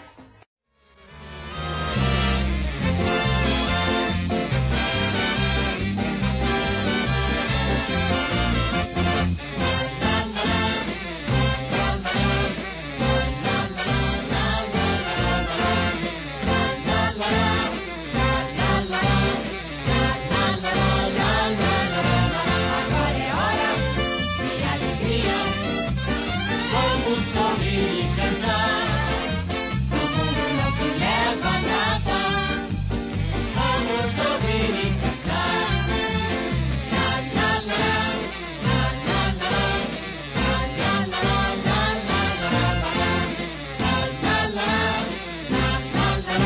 Agora é hora de alegria. Vamos sorrir e cantar. O mundo não se leva a nada. Vamos sorrir e cantar. La la la, la la la, la la la, la la la, la la la, la la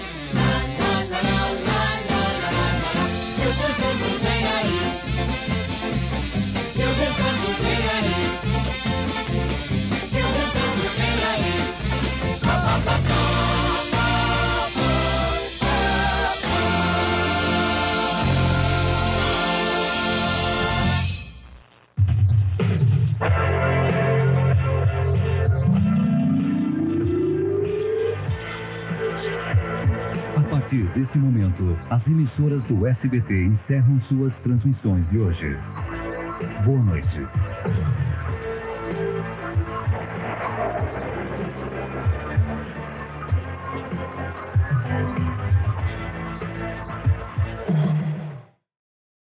la. Silvio Santos vem aí. Silvio Santos vem aí. Silvio Santos vem aí. A partir deste momento, as emissoras do SBT encerram suas transmissões de hoje. Boa noite.